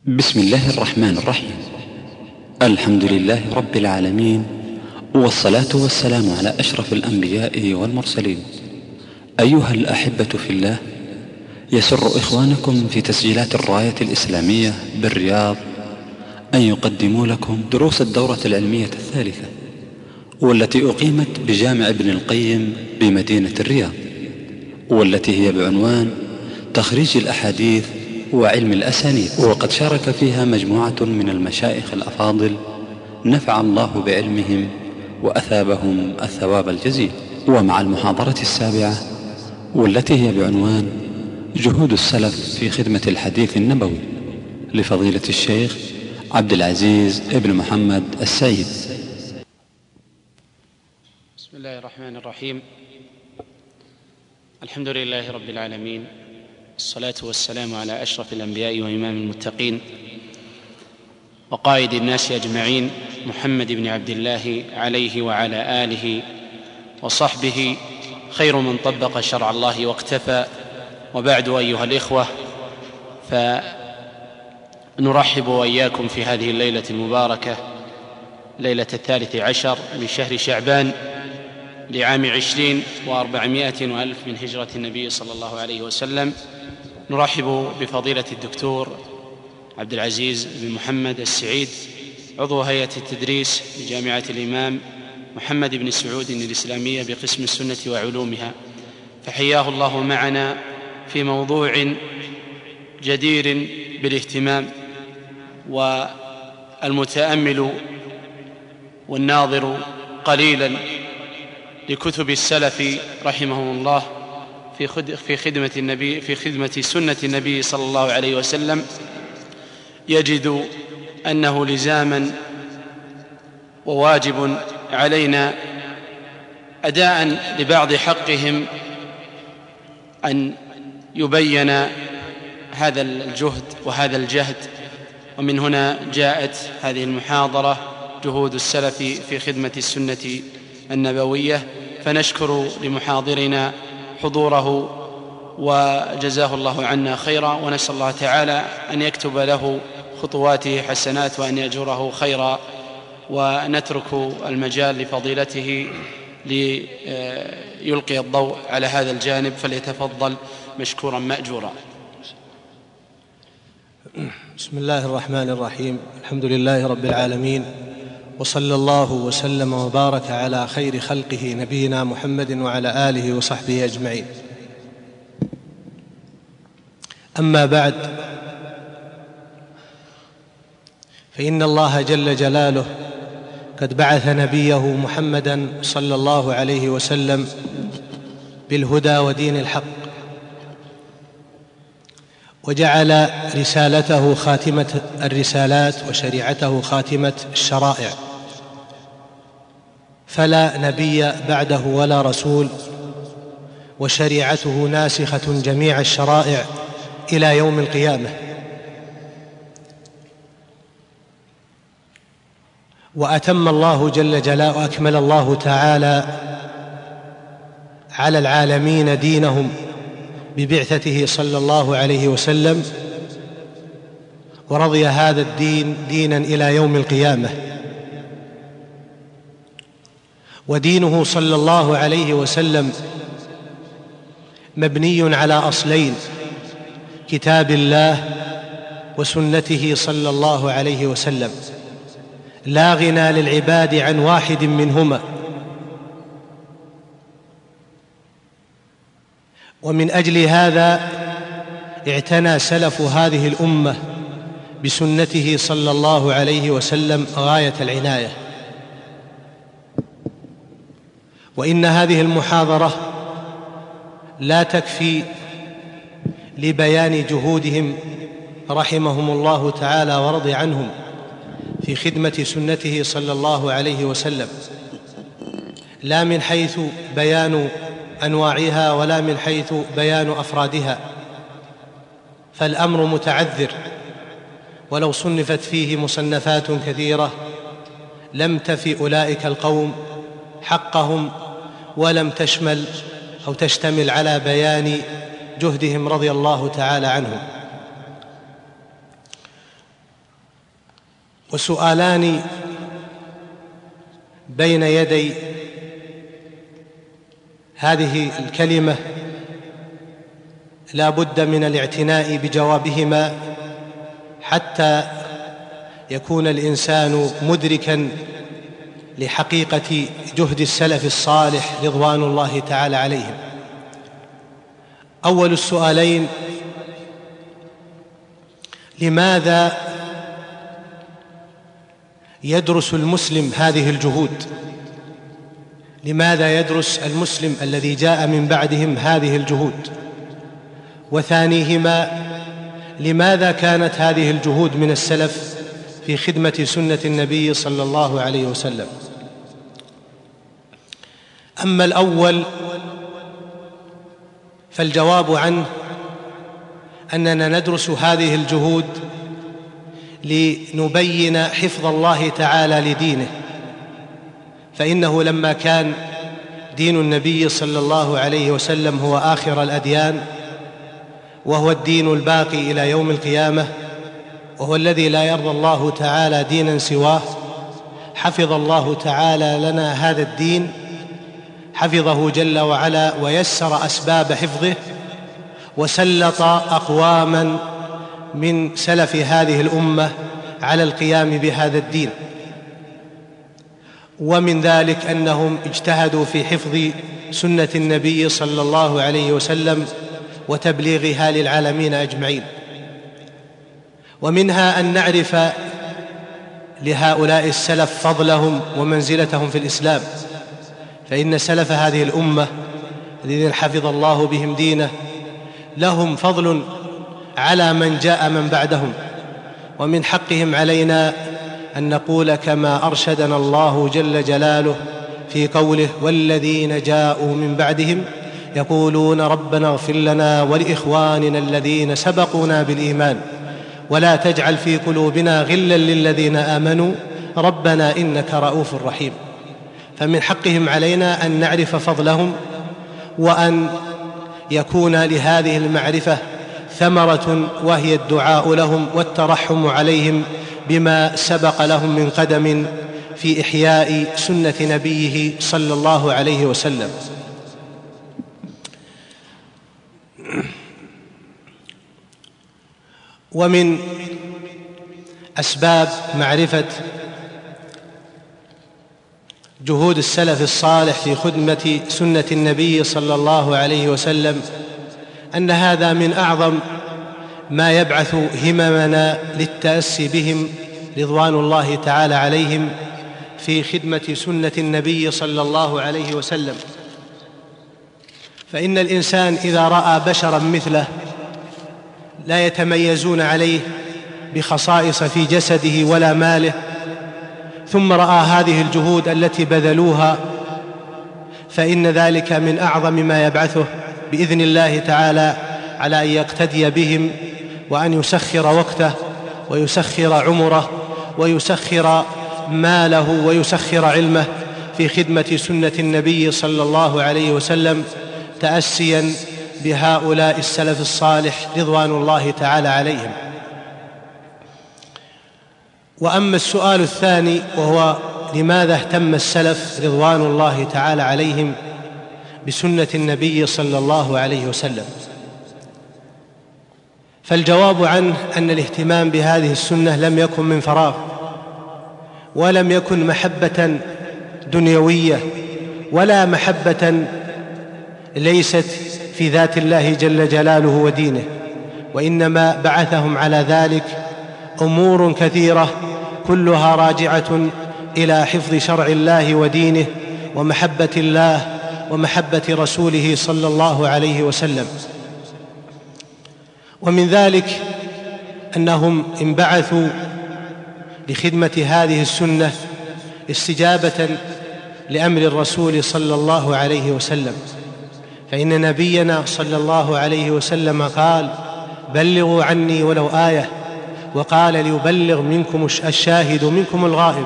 بسم الله الرحمن الرحيم. الحمد لله رب العالمين، والصلاة والسلام على أشرف الأنبياء والمرسلين. أيها الأحبة في الله، يسر إخوانكم في تسجيلات الراية الإسلامية بالرياض أن يقدموا لكم دروس الدورة العلمية الثالثة، والتي أقيمت بجامع ابن القيم بمدينة الرياض، والتي هي بعنوان تخريج الأحاديث وعلم الأسانيد. وقد شارك فيها مجموعة من المشايخ الأفاضل نفع الله بعلمهم وأثابهم الثواب الجزيل. ومع المحاضرة السابعة، والتي هي بعنوان جهود السلف في خدمة الحديث النبوي، لفضيلة الشيخ عبد العزيز ابن محمد السيد. بسم الله الرحمن الرحيم. الحمد لله رب العالمين، الصلاة والسلام على أشرف الأنبياء وإمام المتقين وقائد الناس أجمعين، محمد بن عبد الله عليه وعلى آله وصحبه خير من طبق شرع الله واقتفى. وبعد، أيها الإخوة، فنرحب وإياكم في هذه الليلة المباركة، ليلة 13 من شهر شعبان لعام 20,400 من هجرة النبي صلى الله عليه وسلم. نرحب بفضيلة الدكتور عبد العزيز بن محمد السعيد، عضو هيئة التدريس بجامعة الإمام محمد بن سعود الإسلامية بقسم السنة وعلومها، فحياه الله معنا في موضوع جدير بالاهتمام. والمتأمل والناظر قليلا لكتب السلف رحمهم الله في خدمة سنة النبي صلى الله عليه وسلم يجد أنه لزاما وواجب علينا أداء لبعض حقهم أن يبين هذا الجهد وهذا الجهد. ومن هنا جاءت هذه المحاضرة، جهود السلف في خدمة السنة النبوية. فنشكر لمحاضرنا حضوره وجزاه الله عنا خيرا، ونسأل الله تعالى أن يكتب له خطواته حسنات وأن يأجره خيرا. ونترك المجال لفضيلته ليلقي الضوء على هذا الجانب، فليتفضل مشكورا مأجورا. بسم الله الرحمن الرحيم. الحمد لله رب العالمين، وصلى الله وسلم وبارك على خير خلقه نبينا محمد وعلى آله وصحبه أجمعين. أما بعد، فإن الله جل جلاله قد بعث نبيه محمدا صلى الله عليه وسلم بالهدى ودين الحق، وجعل رسالته خاتمة الرسالات وشريعته خاتمة الشرائع، فلا نبي بعده ولا رسول، وشريعته ناسخة جميع الشرائع إلى يوم القيامة. وأتم الله جل جلاله وأكمل الله تعالى على العالمين دينهم ببعثته صلى الله عليه وسلم، ورضي هذا الدين دينا إلى يوم القيامة. ودينه صلى الله عليه وسلم مبني على أصلين: كتاب الله وسنته صلى الله عليه وسلم، لا غنى للعباد عن واحد منهما. ومن أجل هذا اعتنى سلف هذه الأمة بسنته صلى الله عليه وسلم غاية العناية. وإن هذه المحاضرة لا تكفي لبيان جهودهم رحمهم الله تعالى ورضي عنهم في خدمة سنته صلى الله عليه وسلم، لا من حيث بيان أنواعها ولا من حيث بيان أفرادها، فالأمر متعذر، ولو صنفت فيه مصنفات كثيرة لم تفي أولئك القوم حقهم، ولم تشمل أو تشتمل على بيان جهدهم رضي الله تعالى عنهم. وسؤالان بين يدي هذه الكلمة لا بد من الاعتناء بجوابهما حتى يكون الإنسان مدركاً لحقيقة جهد السلف الصالح رضوان الله تعالى عليهم. أول السؤالين: لماذا يدرس المسلم هذه الجهود؟ لماذا يدرس المسلم الذي جاء من بعدهم هذه الجهود؟ وثانيهما: لماذا كانت هذه الجهود من السلف في خدمة سنة النبي صلى الله عليه وسلم؟ أما الأول فالجواب عنه أننا ندرس هذه الجهود لنبين حفظ الله تعالى لدينه، فإنه لما كان دين النبي صلى الله عليه وسلم هو آخر الأديان وهو الدين الباقي إلى يوم القيامة، وهو الذي لا يرضى الله تعالى دينا سواه، حفظ الله تعالى لنا هذا الدين، حفظه جل وعلا ويسر أسباب حفظه، وسلط أقواما من سلف هذه الأمة على القيام بهذا الدين، ومن ذلك أنهم اجتهدوا في حفظ سنة النبي صلى الله عليه وسلم وتبليغها للعالمين أجمعين. ومنها أن نعرف لهؤلاء السلف فضلهم ومنزلتهم في الإسلام، فإن سلف هذه الأمة الذين حفظ الله بهم دينه لهم فضل على من جاء من بعدهم، ومن حقهم علينا أن نقول كما أرشدنا الله جل جلاله في قوله: والذين جاءوا من بعدهم يقولون ربنا اغفر لنا ولإخواننا الذين سبقونا بالإيمان ولا تجعل في قلوبنا غلا للذين آمنوا ربنا إنك رؤوف رحيم. فمن حقهم علينا أن نعرف فضلهم، وأن يكون لهذه المعرفة ثمرة وهي الدعاء لهم والترحم عليهم بما سبق لهم من قدم في إحياء سنة نبيه صلى الله عليه وسلم. ومن أسباب معرفة جهود السلف الصالح في خدمة سنة النبي صلى الله عليه وسلم أن هذا من أعظم ما يبعث هممنا للتأسي بهم رضوان الله تعالى عليهم في خدمة سنة النبي صلى الله عليه وسلم. فإن الإنسان إذا رأى بشرا مثله لا يتميزون عليه بخصائص في جسده ولا ماله، ثم رأى هذه الجهود التي بذلوها، فإن ذلك من أعظم ما يبعثه بإذن الله تعالى على أن يقتدي بهم، وأن يسخر وقته ويسخر عمره ويسخر ماله ويسخر علمه في خدمة سنة النبي صلى الله عليه وسلم، تأسيا بهؤلاء السلف الصالح رضوان الله تعالى عليهم. وأما السؤال الثاني وهو: لماذا اهتم السلف رضوان الله تعالى عليهم بسنة النبي صلى الله عليه وسلم؟ فالجواب عنه أن الاهتمام بهذه السنة لم يكن من فراغ، ولم يكن محبة دنيوية ولا محبة ليست في ذات الله جل جلاله ودينه، وإنما بعثهم على ذلك أمور كثيرة كلها راجعة إلى حفظ شرع الله ودينه ومحبة الله ومحبة رسوله صلى الله عليه وسلم. ومن ذلك أنهم انبعثوا لخدمة هذه السنة استجابة لأمر الرسول صلى الله عليه وسلم، فإن نبينا صلى الله عليه وسلم قال: بلغوا عني ولو آية، وقال: ليبلغ منكم الشاهد منكم الغائب.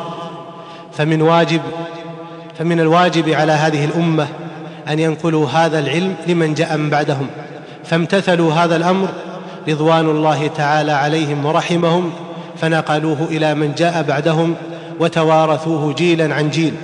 فمن الواجب على هذه الأمة أن ينقلوا هذا العلم لمن جاء من بعدهم، فامتثلوا هذا الأمر رضوان الله تعالى عليهم ورحمهم، فنقلوه إلى من جاء بعدهم وتوارثوه جيلا عن جيل.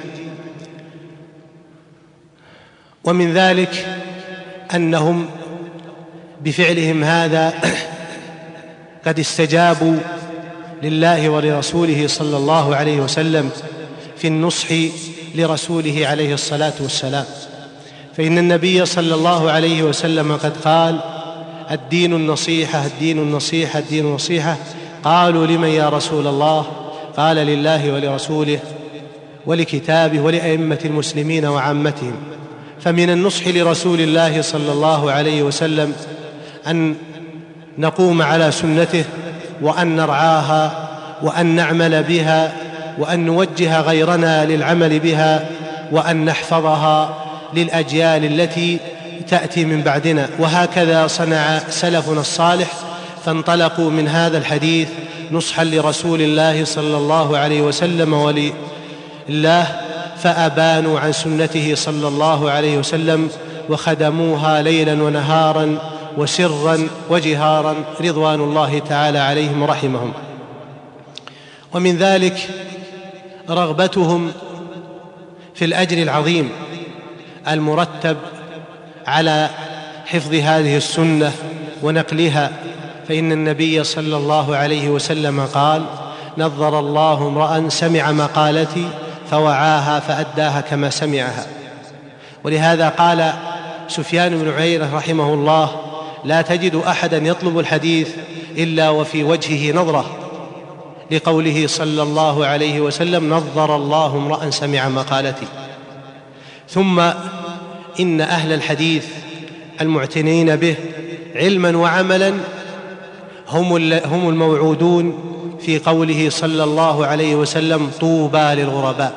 ومن ذلك أنهم بفعلهم هذا قد استجابوا لله ولرسوله صلى الله عليه وسلم في النصح لرسوله عليه الصلاة والسلام، فإن النبي صلى الله عليه وسلم قد قال: الدين النصيحة، الدين النصيحة، الدين النصيحة. قالوا: لمن يا رسول الله؟ قال: لله ولرسوله ولكتابه ولأئمة المسلمين وعامتهم. فمن النصح لرسول الله صلى الله عليه وسلم أن نقوم على سنته، وأن نرعاها، وأن نعمل بها، وأن نوجه غيرنا للعمل بها، وأن نحفظها للأجيال التي تأتي من بعدنا. وهكذا صنع سلفنا الصالح، فانطلقوا من هذا الحديث نصحا لرسول الله صلى الله عليه وسلم ولله، فأبانوا عن سنته صلى الله عليه وسلم وخدموها ليلا ونهارا وسرا وجهارا رضوان الله تعالى عليهم ورحمهم. ومن ذلك رغبتهم في الأجر العظيم المرتب على حفظ هذه السنة ونقلها، فإن النبي صلى الله عليه وسلم قال: نظر الله امرأ سمع مقالتي فوعاها فأداها كما سمعها. ولهذا قال سفيان بن عيينة رحمه الله: لا تجد أحدا يطلب الحديث إلا وفي وجهه نظرة، لقوله صلى الله عليه وسلم: نظر الله امرأ سمع مقالتي. ثم إن أهل الحديث المعتنين به علما وعملا هم الموعودون في قوله صلى الله عليه وسلم: طوبى للغرباء.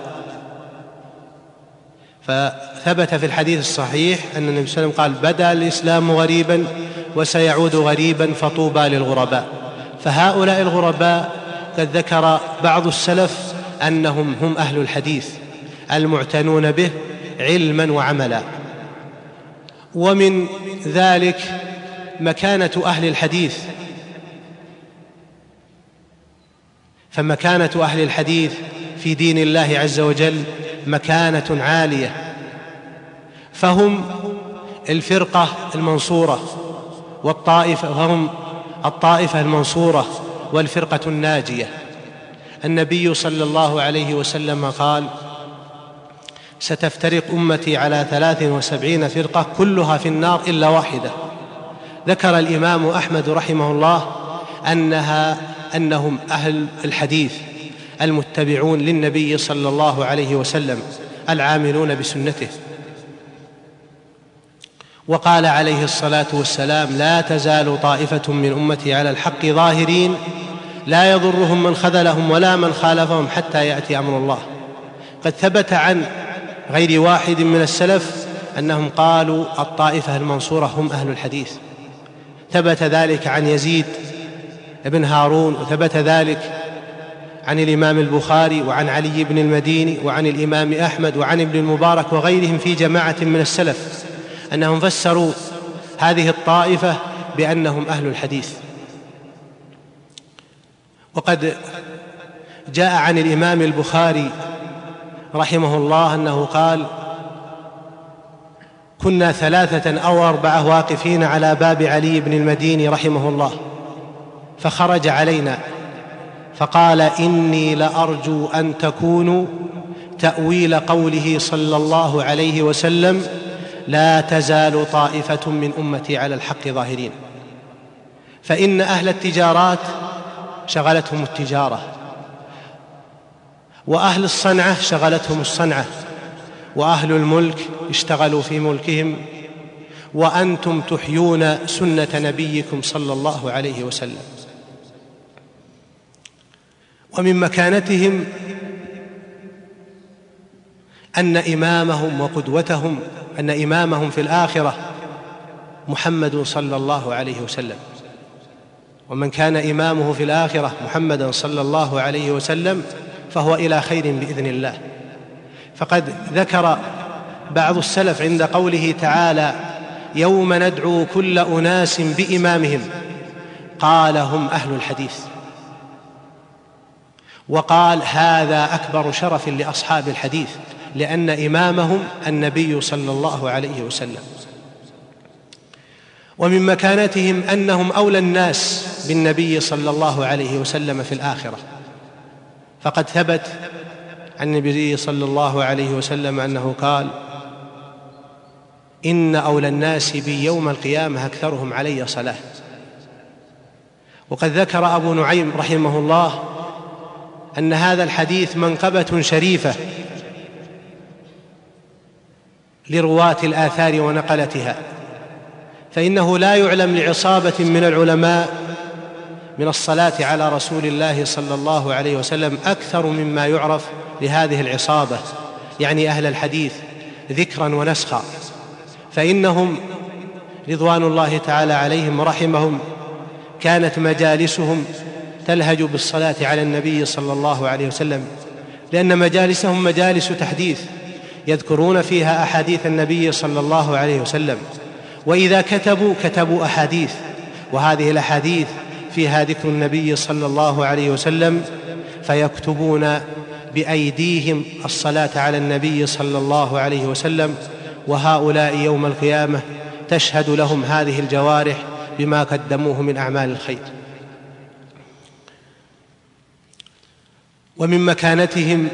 فثبت في الحديث الصحيح أن النبي صلى الله عليه وسلم قال: بدأ الإسلام غريبا وسيعود غريبا فطوبى للغرباء. فهؤلاء الغرباء قد ذكر بعض السلف أنهم هم أهل الحديث المعتنون به علما وعملا. ومن ذلك مكانة أهل الحديث، فمكانة أهل الحديث في دين الله عز وجل مكانة عالية، فهم الفرقة المنصورة وهم الطائفة المنصورة والفرقة الناجية. النبي صلى الله عليه وسلم قال: ستفترق أمتي على 73 فرقة كلها في النار إلا واحدة. ذكر الإمام أحمد رحمه الله أنهم أهل الحديث المتبعون للنبي صلى الله عليه وسلم العاملون بسنته. وقال عليه الصلاة والسلام: لا تزال طائفة من أمتي على الحق ظاهرين لا يضرهم من خذلهم ولا من خالفهم حتى يأتي أمر الله. قد ثبت عن غير واحد من السلف أنهم قالوا: الطائفة المنصورة هم أهل الحديث. ثبت ذلك عن يزيد بن هارون، وثبت ذلك عن الإمام البخاري وعن علي بن المديني وعن الإمام أحمد وعن ابن المبارك وغيرهم في جماعة من السلف أنهم فسروا هذه الطائفة بأنهم أهل الحديث. وقد جاء عن الإمام البخاري رحمه الله أنه قال: كنا 3 أو 4 واقفين على باب علي بن المديني رحمه الله، فخرج علينا فقال: إني لأرجو أن تكونوا تأويل قوله صلى الله عليه وسلم: لا تزال طائفة من أمتي على الحق ظاهرين. فإن أهل التجارات شغلتهم التجارة، وأهل الصنعة شغلتهم الصنعة، وأهل الملك اشتغلوا في ملكهم، وأنتم تحيون سنة نبيكم صلى الله عليه وسلم. ومن مكانتهم أن إمامهم وقدوتهم، أن إمامهم في الآخرة محمد صلى الله عليه وسلم. ومن كان إمامه في الآخرة محمدا صلى الله عليه وسلم فهو إلى خير بإذن الله. فقد ذكر بعض السلف عند قوله تعالى: يوم ندعو كل أناس بإمامهم، قال: هم أهل الحديث. وقال هذا أكبر شرف لأصحاب الحديث، لأن إمامهم النبي صلى الله عليه وسلم. ومن مكانتهم أنهم أولى الناس بالنبي صلى الله عليه وسلم في الآخرة، فقد ثبت عن النبي صلى الله عليه وسلم أنه قال إن أولى الناس بي يوم القيامة أكثرهم علي صلاة. وقد ذكر أبو نعيم رحمه الله أن هذا الحديث منقبة شريفة لرواة الآثار ونقلتها، فإنه لا يعلم لعصابة من العلماء من الصلاة على رسول الله صلى الله عليه وسلم أكثر مما يعرف لهذه العصابة، يعني أهل الحديث، ذكرا ونسخا، فإنهم رضوان الله تعالى عليهم ورحمهم كانت مجالسهم تلهج بالصلاة على النبي صلى الله عليه وسلم، لأن مجالسهم مجالس تحديث يذكرون فيها أحاديث النبي صلى الله عليه وسلم، وإذا كتبوا أحاديث، وهذه الأحاديث فيها ذكر النبي صلى الله عليه وسلم، فيكتبون بأيديهم الصلاة على النبي صلى الله عليه وسلم، وهؤلاء يوم القيامة تشهد لهم هذه الجوارح بما قدموه من أعمال الخير. ومن مكانتهم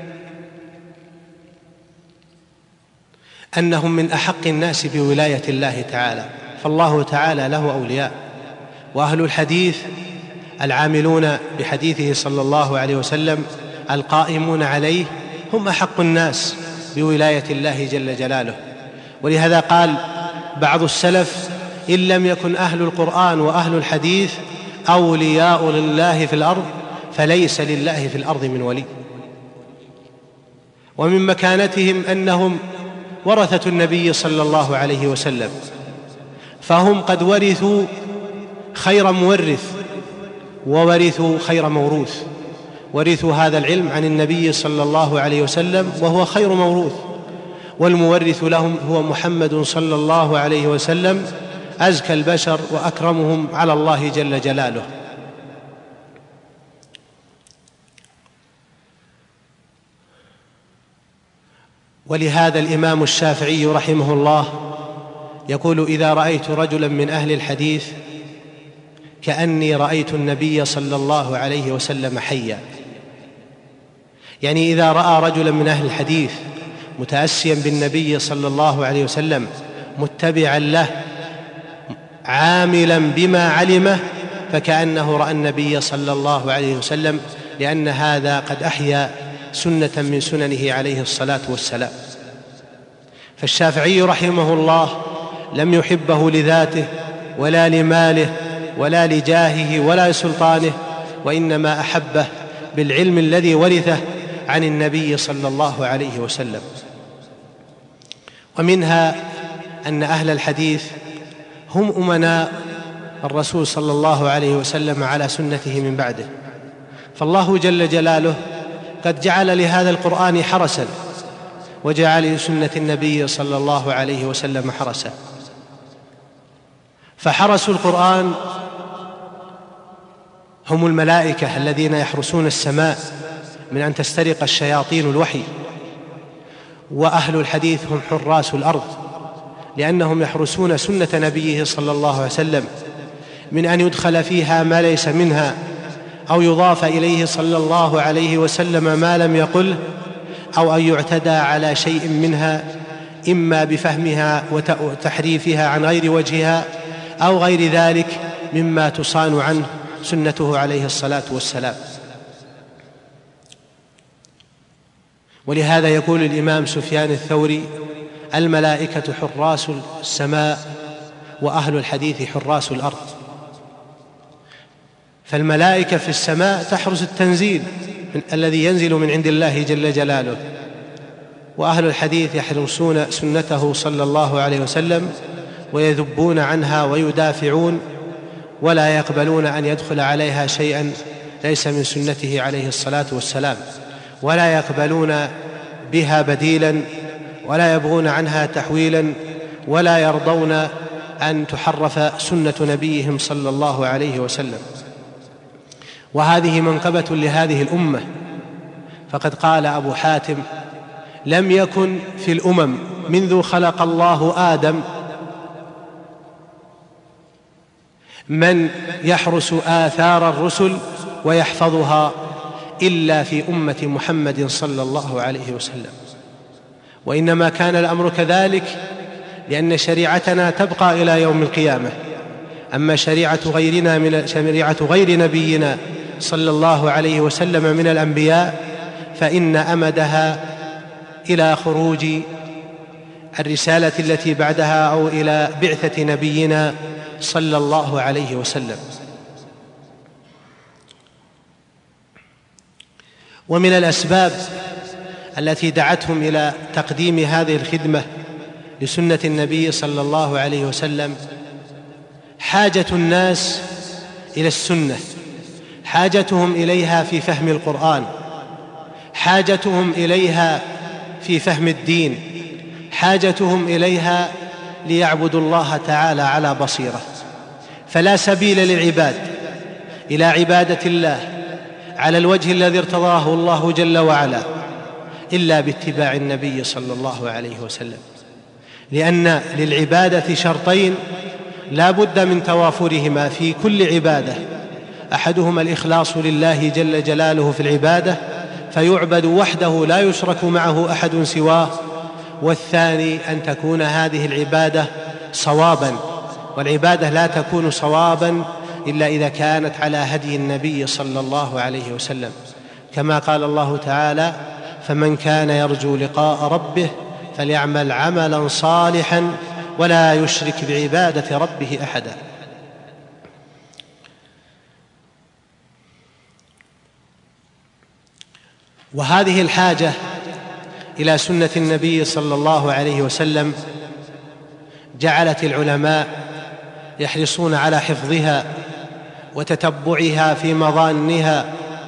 أنهم من أحق الناس بولاية الله تعالى، فالله تعالى له أولياء، وأهل الحديث العاملون بحديثه صلى الله عليه وسلم القائمون عليه هم أحق الناس بولاية الله جل جلاله. ولهذا قال بعض السلف إن لم يكن أهل القرآن وأهل الحديث أولياء لله في الأرض فليس لله في الأرض من ولي. ومن مكانتهم أنهم ورثة النبي صلى الله عليه وسلم، فهم قد ورثوا خير مورث وورثوا خير موروث، ورثوا هذا العلم عن النبي صلى الله عليه وسلم وهو خير موروث، والمورث لهم هو محمد صلى الله عليه وسلم أزكى البشر وأكرمهم على الله جل جلاله. ولهذا الإمام الشافعي رحمه الله يقول إذا رأيت رجلا من أهل الحديث كأني رأيت النبي صلى الله عليه وسلم حيا، يعني إذا رأى رجلا من أهل الحديث متأسيا بالنبي صلى الله عليه وسلم متبعا له عاملا بما علمه فكأنه رأى النبي صلى الله عليه وسلم، لأن هذا قد أحيا سنة من سننه عليه الصلاة والسلام. فالشافعي رحمه الله لم يحبه لذاته ولا لماله ولا لجاهه ولا لسلطانه، وإنما أحبه بالعلم الذي ورثه عن النبي صلى الله عليه وسلم. ومنها أن أهل الحديث هم أمناء الرسول صلى الله عليه وسلم على سنته من بعده، فالله جل جلاله قد جعل لهذا القرآن حرسا، وجعل لسنة النبي صلى الله عليه وسلم حرسا. فحرس القرآن هم الملائكة الذين يحرسون السماء من أن تسترق الشياطين الوحي، وأهل الحديث هم حراس الأرض، لأنهم يحرسون سنة نبيه صلى الله عليه وسلم من أن يدخل فيها ما ليس منها، أو يضاف إليه صلى الله عليه وسلم ما لم يقله، أو أن يعتدى على شيء منها إما بفهمها وتحريفها عن غير وجهها أو غير ذلك مما تصان عنه سنته عليه الصلاة والسلام. ولهذا يقول الإمام سفيان الثوري الملائكة حراس السماء وأهل الحديث حراس الأرض. فالملائكة في السماء تحرس التنزيل الذي ينزل من عند الله جل جلاله، وأهل الحديث يحرسون سنته صلى الله عليه وسلم ويذبون عنها ويدافعون، ولا يقبلون أن يدخل عليها شيئا ليس من سنته عليه الصلاة والسلام، ولا يقبلون بها بديلا، ولا يبغون عنها تحويلا، ولا يرضون أن تحرف سنة نبيهم صلى الله عليه وسلم. وهذه منقبة لهذه الأمة. فقد قال أبو حاتم: لم يكن في الأمم منذ خلق الله آدم من يحرس آثار الرسل ويحفظها إلا في أمة محمد صلى الله عليه وسلم. وإنما كان الأمر كذلك لأن شريعتنا تبقى إلى يوم القيامة. أما شريعة غير نبينا صلى الله عليه وسلم من الأنبياء فإن أمدها إلى خروج الرسالة التي بعدها أو إلى بعثة نبينا صلى الله عليه وسلم. ومن الأسباب التي دعتهم إلى تقديم هذه الخدمة لسنة النبي صلى الله عليه وسلم حاجة الناس إلى السنة، حاجتهم إليها في فهم القرآن، حاجتهم إليها في فهم الدين، حاجتهم إليها ليعبدوا الله تعالى على بصيرة. فلا سبيل للعباد إلى عبادة الله على الوجه الذي ارتضاه الله جل وعلا إلا باتباع النبي صلى الله عليه وسلم، لأن للعبادة شرطين لا بد من توافرهما في كل عبادة: أحدهما الإخلاص لله جل جلاله في العبادة فيعبد وحده لا يشرك معه أحد سواه، والثاني أن تكون هذه العبادة صوابا، والعبادة لا تكون صوابا إلا إذا كانت على هدي النبي صلى الله عليه وسلم، كما قال الله تعالى: فمن كان يرجو لقاء ربه فليعمل عملا صالحا ولا يشرك بعبادة ربه أحدا. وهذه الحاجة إلى سنة النبي صلى الله عليه وسلم جعلت العلماء يحرصون على حفظها وتتبعها في مظانها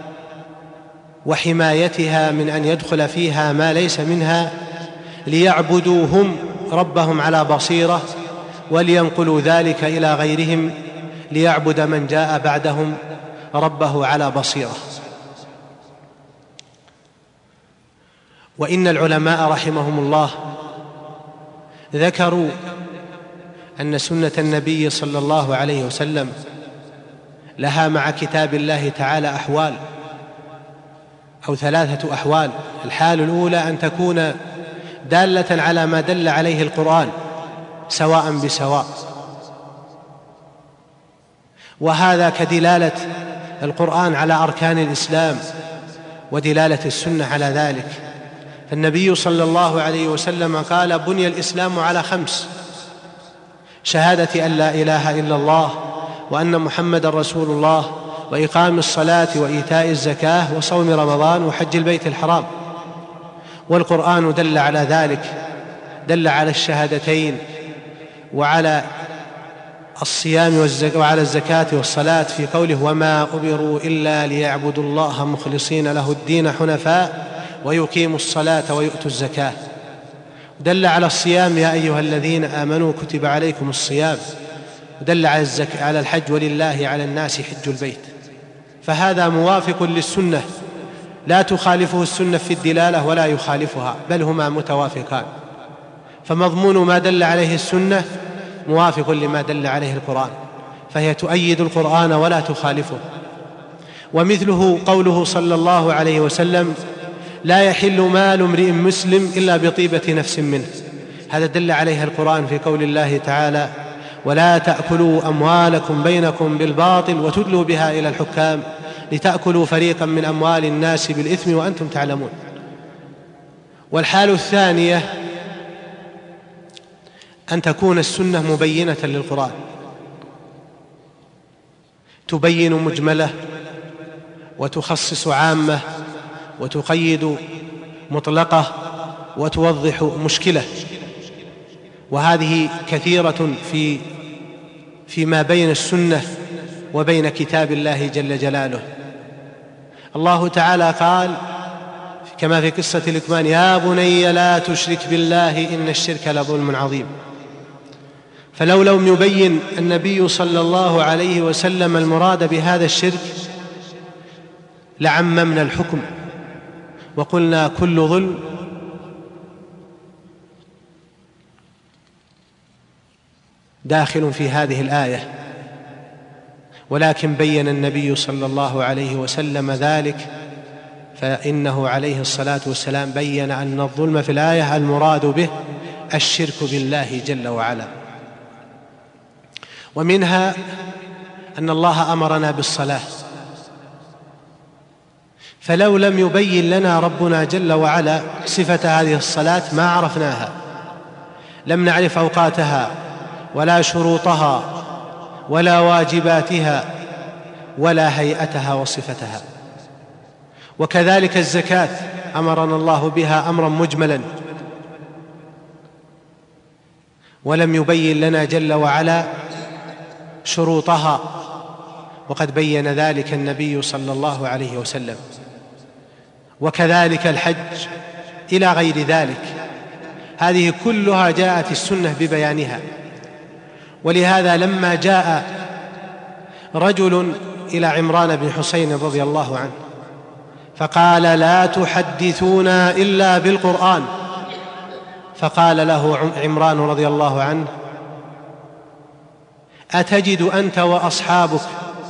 وحمايتها من أن يدخل فيها ما ليس منها، ليعبدوا هم ربهم على بصيرة ولينقلوا ذلك إلى غيرهم ليعبد من جاء بعدهم ربه على بصيرة. وإن العلماء رحمهم الله ذكروا أن سنة النبي صلى الله عليه وسلم لها مع كتاب الله تعالى أحوال أو 3 أحوال. الحال الأولى أن تكون دالة على ما دل عليه القرآن سواء بسواء، وهذا كدلالة القرآن على أركان الإسلام ودلالة السنة على ذلك. فالنبي صلى الله عليه وسلم قال: بني الإسلام على 5: شهادة أن لا إله إلا الله وأن محمد رسول الله وإقام الصلاة وإيتاء الزكاة وصوم رمضان وحج البيت الحرام. والقرآن دل على ذلك، دل على الشهادتين وعلى الصيام وعلى الزكاة والصلاة في قوله: وما أمروا إلا ليعبدوا الله مخلصين له الدين حنفاء ويقيموا الصلاة ويؤتوا الزكاة. دل على الصيام: يا أيها الذين آمنوا كتب عليكم الصيام. ودل على الحج: ولله على الناس حج البيت. فهذا موافق للسنة، لا تخالفه السنة في الدلالة ولا يخالفها، بل هما متوافقان. فمضمون ما دل عليه السنة موافق لما دل عليه القرآن، فهي تؤيد القرآن ولا تخالفه. ومثله قوله صلى الله عليه وسلم: لا يحل مال امرئ مسلم إلا بطيبة نفس منه. هذا دل عليه القرآن في قول الله تعالى: ولا تأكلوا أموالكم بينكم بالباطل وتدلوا بها إلى الحكام لتأكلوا فريقا من أموال الناس بالإثم وأنتم تعلمون. والحال الثانية أن تكون السنة مبينة للقرآن، تبين مجملة وتخصص عامة وتقيد مطلقة وتوضح مشكلة. وهذه كثيرة فيما بين السنة وبين كتاب الله جل جلاله. الله تعالى قال كما في قصة لقمان: يا بني لا تشرك بالله إن الشرك لظلم عظيم. فلو لم يبين النبي صلى الله عليه وسلم المراد بهذا الشرك لعممنا الحكم وقلنا كل ظلم داخل في هذه الآية، ولكن بين النبي صلى الله عليه وسلم ذلك، فإنه عليه الصلاة والسلام بين أن الظلم في الآية المراد به الشرك بالله جل وعلا. ومنها أن الله أمرنا بالصلاة، فلو لم يبين لنا ربنا جل وعلا صفة هذه الصلاة ما عرفناها، لم نعرف أوقاتها ولا شروطها ولا واجباتها ولا هيئتها وصفتها. وكذلك الزكاة أمرنا الله بها أمرا مجملا، ولم يبين لنا جل وعلا شروطها، وقد بين ذلك النبي صلى الله عليه وسلم. وكذلك الحج إلى غير ذلك، هذه كلها جاءت السنة ببيانها. ولهذا لما جاء رجل إلى عمران بن حسين رضي الله عنه فقال: لا تحدثونا إلا بالقرآن، فقال له عمران رضي الله عنه: أتجد أنت وأصحابك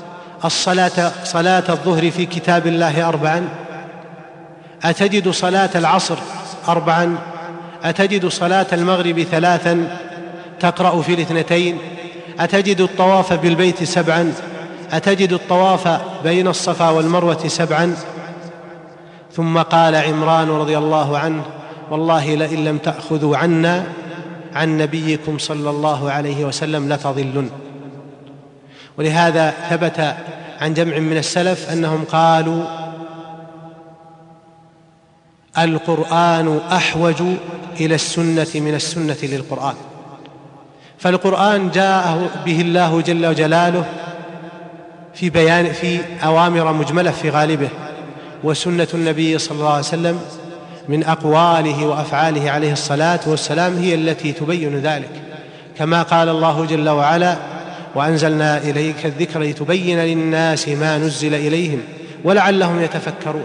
صلاة الظهر في كتاب الله 4؟ أتجد صلاة العصر 4؟ أتجد صلاة المغرب 3 تقرأ في 2؟ أتجد الطواف بالبيت 7؟ أتجد الطواف بين الصفا والمروة 7؟ ثم قال عمران رضي الله عنه: والله لئن لم تأخذوا عنا عن نبيكم صلى الله عليه وسلم لتضلن. ولهذا ثبت عن جمع من السلف أنهم قالوا: القرآن أحوج إلى السنة من السنة للقرآن. فالقرآن جاء به الله جل جلاله في أوامر مجملة في غالبه، وسنة النبي صلى الله عليه وسلم من أقواله وأفعاله عليه الصلاة والسلام هي التي تبين ذلك، كما قال الله جل وعلا: وأنزلنا إليك الذكر لتبين للناس ما نزل إليهم ولعلهم يتفكرون.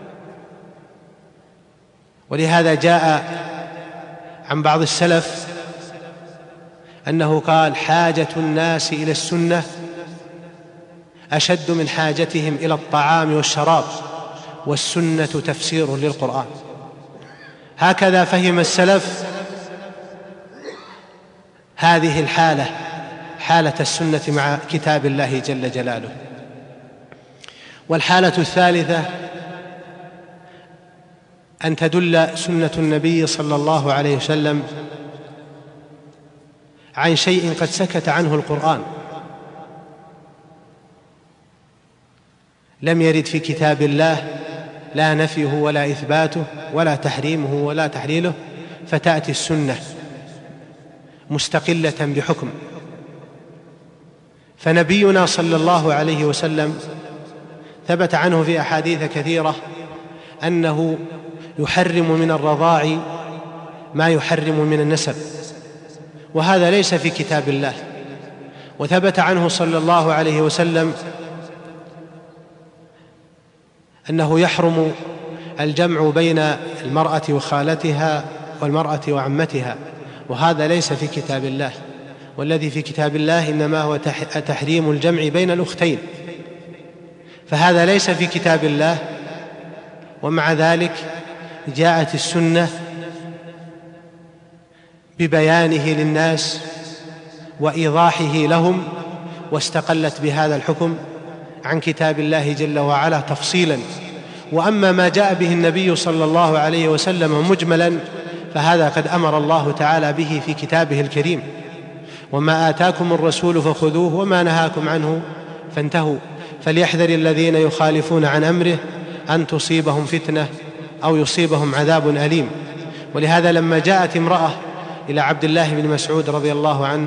ولهذا جاء عن بعض السلف أنه قال: حاجة الناس إلى السنة أشد من حاجتهم إلى الطعام والشراب، والسنة تفسير للقرآن. هكذا فهم السلف هذه الحالة، حالة السنة مع كتاب الله جل جلاله. والحالة الثالثة أن تدل سنة النبي صلى الله عليه وسلم عن شيء قد سكت عنه القرآن، لم يرد في كتاب الله لا نفيه ولا إثباته ولا تحريمه ولا تحليله، فتأتي السنة مستقلة بحكم. فنبينا صلى الله عليه وسلم ثبت عنه في أحاديث كثيرة أنه يحرم من الرضاع ما يحرم من النسب، وهذا ليس في كتاب الله. وثبت عنه صلى الله عليه وسلم أنه يحرم الجمع بين المرأة وخالتها والمرأة وعمتها، وهذا ليس في كتاب الله. والذي في كتاب الله إنما هو تحريم الجمع بين الأختين، فهذا ليس في كتاب الله. ومع ذلك جاءت السنة ببيانه للناس وإيضاحه لهم، واستقلت بهذا الحكم عن كتاب الله جل وعلا تفصيلا. وأما ما جاء به النبي صلى الله عليه وسلم مجملا فهذا قد أمر الله تعالى به في كتابه الكريم: وما آتاكم الرسول فخذوه وما نهاكم عنه فانتهوا فليحذر الذين يخالفون عن أمره أن تصيبهم فتنة أو يصيبهم عذاب أليم. ولهذا لما جاءت امرأة إلى عبد الله بن مسعود رضي الله عنه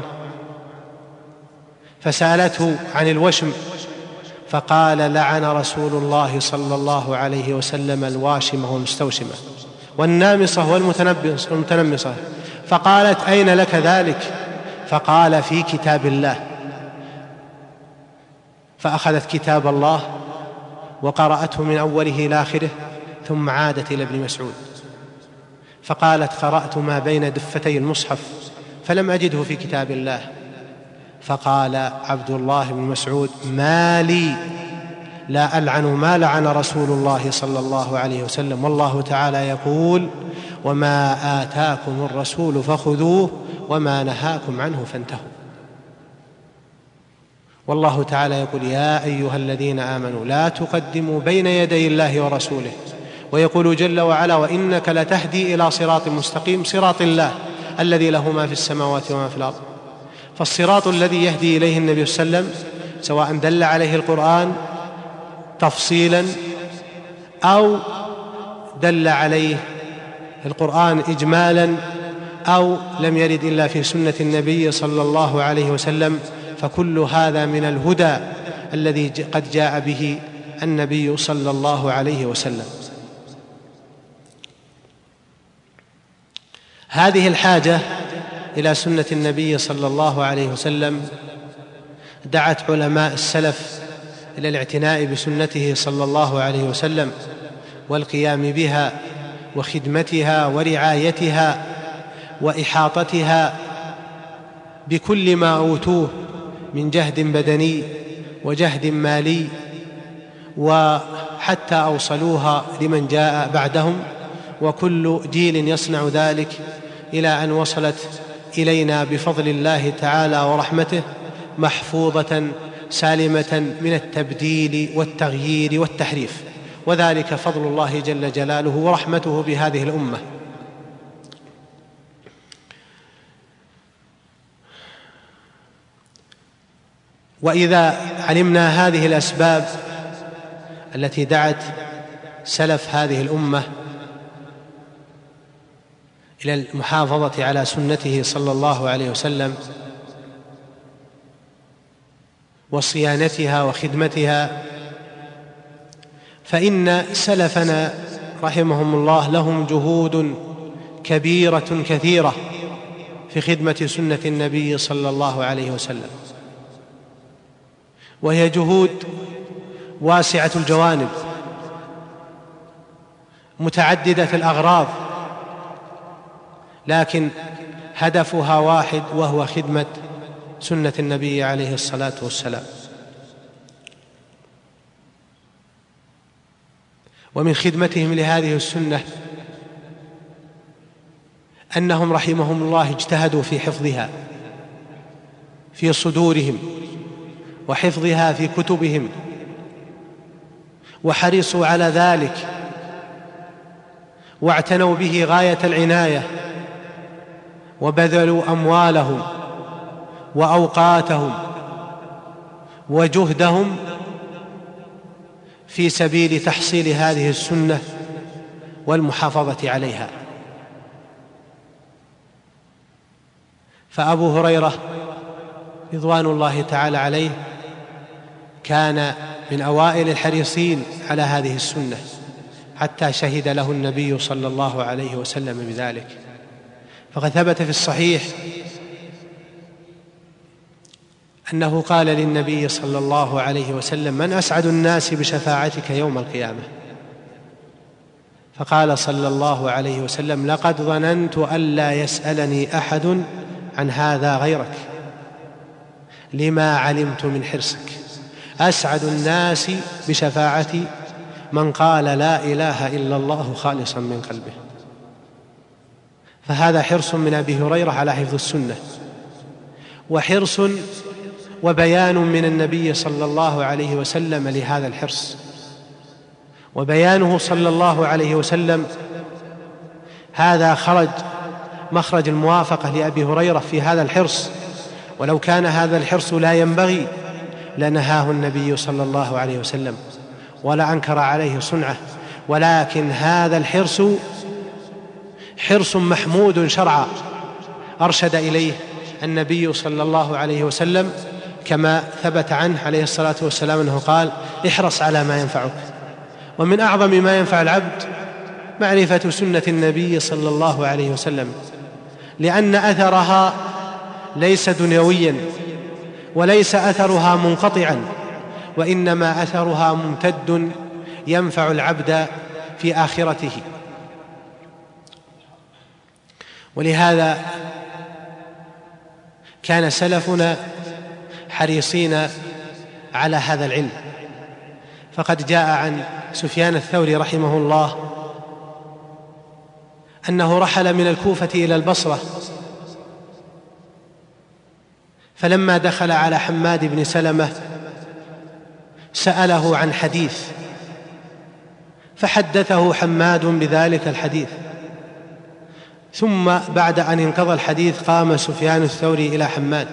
فسألته عن الوشم، فقال: لعن رسول الله صلى الله عليه وسلم الواشمة والمستوشمة والنامصة والمتنمصة. فقالت: أين لك ذلك؟ فقال: في كتاب الله. فأخذت كتاب الله وقرأته من أوله إلى آخره، ثم عادت إلى ابن مسعود فقالت: قرأت ما بين دفتي المصحف فلم أجده في كتاب الله. فقال عبد الله بن مسعود: ما لي لا ألعن ما لعن رسول الله صلى الله عليه وسلم، والله تعالى يقول: وما آتاكم الرسول فخذوه وما نهاكم عنه فانتهوا. والله تعالى يقول: يا أيها الذين آمنوا لا تقدموا بين يدي الله ورسوله، ويقول جل وعلا: وإنك لتهدي إلى صراط مستقيم، صراط الله الذي له ما في السماوات وما في الأرض. فالصراط الذي يهدي إليه النبي صلى الله عليه وسلم سواء دل عليه القرآن تفصيلا أو دل عليه القرآن إجمالا أو لم يرد إلا في سنة النبي صلى الله عليه وسلم، فكل هذا من الهدى الذي قد جاء به النبي صلى الله عليه وسلم. هذه الحاجة إلى سنة النبي صلى الله عليه وسلم دعت علماء السلف إلى الاعتناء بسنته صلى الله عليه وسلم والقيام بها وخدمتها ورعايتها وإحاطتها بكل ما أوتوه من جهد بدني وجهد مالي، وحتى أوصلوها لمن جاء بعدهم، وكل جيل يصنع ذلك إلى أن وصلت إلينا بفضل الله تعالى ورحمته محفوظة سالمة من التبديل والتغيير والتحريف، وذلك فضل الله جل جلاله ورحمته بهذه الأمة. وإذا علمنا هذه الأسباب التي دعت سلف هذه الأمة إلى المحافظة على سنته صلى الله عليه وسلم وصيانتها وخدمتها، فإن سلفنا رحمهم الله لهم جهود كبيرة كثيرة في خدمة سنة النبي صلى الله عليه وسلم، وهي جهود واسعة الجوانب متعددة الأغراض، لكن هدفها واحد وهو خدمة سنة النبي عليه الصلاة والسلام. ومن خدمتهم لهذه السنة أنهم رحمهم الله اجتهدوا في حفظها في صدورهم وحفظها في كتبهم، وحرصوا على ذلك واعتنوا به غاية العناية، وبذلوا أموالهم وأوقاتهم وجهدهم في سبيل تحصيل هذه السنة والمحافظة عليها. فأبو هريرة رضوان الله تعالى عليه كان من أوائل الحريصين على هذه السنة، حتى شهد له النبي صلى الله عليه وسلم بذلك. فقد ثبت في الصحيح أنه قال للنبي صلى الله عليه وسلم: من أسعد الناس بشفاعتك يوم القيامة؟ فقال صلى الله عليه وسلم: لقد ظننت ألا يسألني أحد عن هذا غيرك، لما علمت من حرصك. أسعد الناس بشفاعتي من قال لا إله إلا الله خالصا من قلبه. فهذا حرص من أبي هريرة على حفظ السنة، وحرص وبيان من النبي صلى الله عليه وسلم لهذا الحرص. وبيانه صلى الله عليه وسلم هذا خرج مخرج الموافقة لأبي هريرة في هذا الحرص، ولو كان هذا الحرص لا ينبغي لنهاه النبي صلى الله عليه وسلم ولا أنكر عليه صنعه، ولكن هذا الحرص حرص محمود شرعا أرشد إليه النبي صلى الله عليه وسلم، كما ثبت عنه عليه الصلاة والسلام أنه قال: احرص على ما ينفعك. ومن أعظم ما ينفع العبد معرفة سنة النبي صلى الله عليه وسلم، لأن أثرها ليس دنيويا وليس أثرها منقطعا، وإنما أثرها ممتد ينفع العبد في آخرته. ولهذا كان سلفنا حريصين على هذا العلم، فقد جاء عن سفيان الثوري رحمه الله أنه رحل من الكوفة إلى البصرة، فلما دخل على حماد بن سلمة سأله عن حديث، فحدثه حماد بذلك الحديث، ثم بعد أن انقضى الحديث قام سفيان الثوري إلى حماد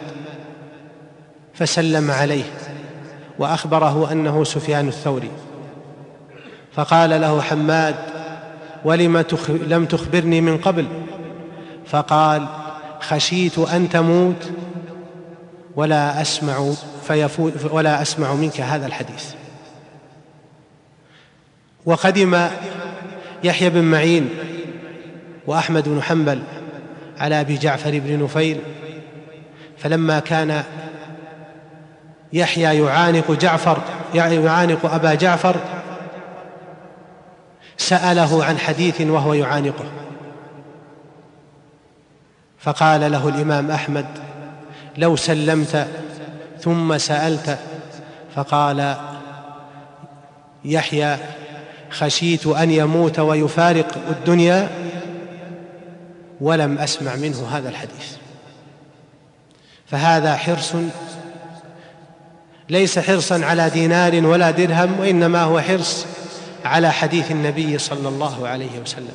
فسلم عليه وأخبره أنه سفيان الثوري، فقال له حماد: ولم لم تخبرني من قبل؟ فقال: خشيت أن تموت ولا أسمع منك هذا الحديث. وقدم يحيى بن معين وأحمد بن حنبل على أبي جعفر بن نفيل، فلما كان يحيى يعانق أبا جعفر سأله عن حديث وهو يعانقه، فقال له الإمام أحمد: لو سلمت ثم سألت. فقال يحيى: خشيت أن يموت ويفارق الدنيا ولم أسمع منه هذا الحديث. فهذا حرص، ليس حرصا على دينار ولا درهم، وإنما هو حرص على حديث النبي صلى الله عليه وسلم.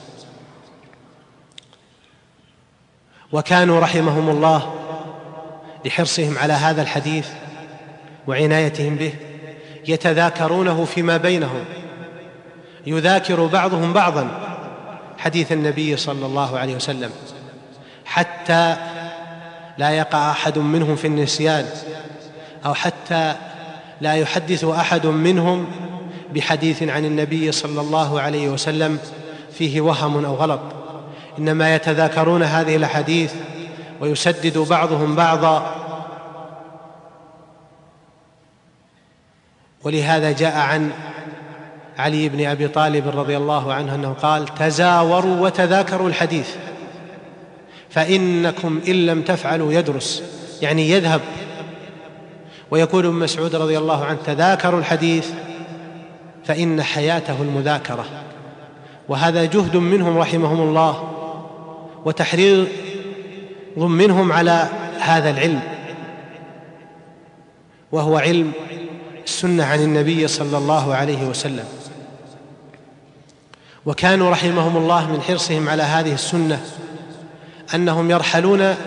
وكانوا رحمهم الله لحرصهم على هذا الحديث وعنايتهم به يتذاكرونه فيما بينهم، يذاكر بعضهم بعضا حديث النبي صلى الله عليه وسلم حتى لا يقع أحد منهم في النسيان، أو حتى لا يحدث أحد منهم بحديث عن النبي صلى الله عليه وسلم فيه وهم أو غلط، إنما يتذاكرون هذه الأحاديث ويسدد بعضهم بعضا. ولهذا جاء عن علي بن أبي طالب رضي الله عنه أنه قال: تزاوروا وتذاكروا الحديث، فإنكم إن لم تفعلوا يدرس، يعني يذهب. ويقول ابن مسعود رضي الله عنه: تذاكروا الحديث فإن حياته المذاكرة. وهذا جهد منهم رحمهم الله وتحريض منهم على هذا العلم، وهو علم السنة عن النبي صلى الله عليه وسلم. وكانوا رحمهم الله من حرصهم على هذه السنة أنهم يرحلون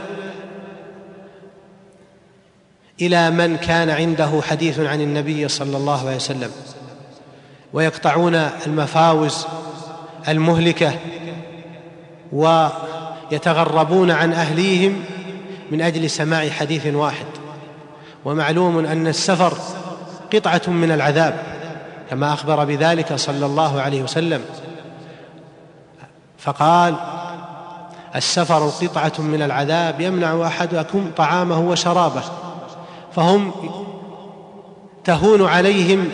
إلى من كان عنده حديث عن النبي صلى الله عليه وسلم، ويقطعون المفاوز المهلكة ويتغربون عن أهليهم من أجل سماع حديث واحد. ومعلوم أن السفر قطعة من العذاب كما أخبر بذلك صلى الله عليه وسلم، فقال: السفر قطعة من العذاب يمنع أحدكم طعامه وشرابه. فهم تهون عليهم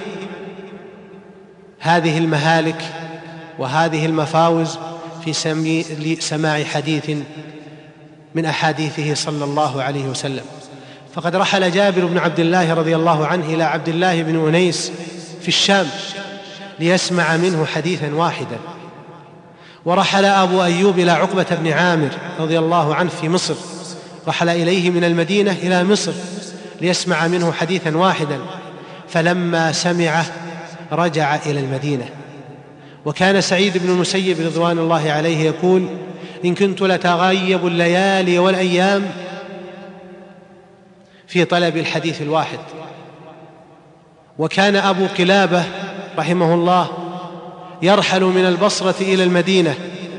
هذه المهالك وهذه المفاوز في سماع حديث من أحاديثه صلى الله عليه وسلم. فقد رحل جابر بن عبد الله رضي الله عنه إلى عبد الله بن أنيس في الشام ليسمع منه حديثا واحدا، ورحل أبو أيوب إلى عقبة بن عامر رضي الله عنه في مصر، رحل إليه من المدينة إلى مصر ليسمع منه حديثا واحدا، فلما سمعه رجع إلى المدينة. وكان سعيد بن المسيب رضوان الله عليه يقول: إن كنت لتغيب الليالي والأيام في طلب الحديث الواحد. وكان أبو قلابة رحمه الله يرحل من البصرة إلى المدينة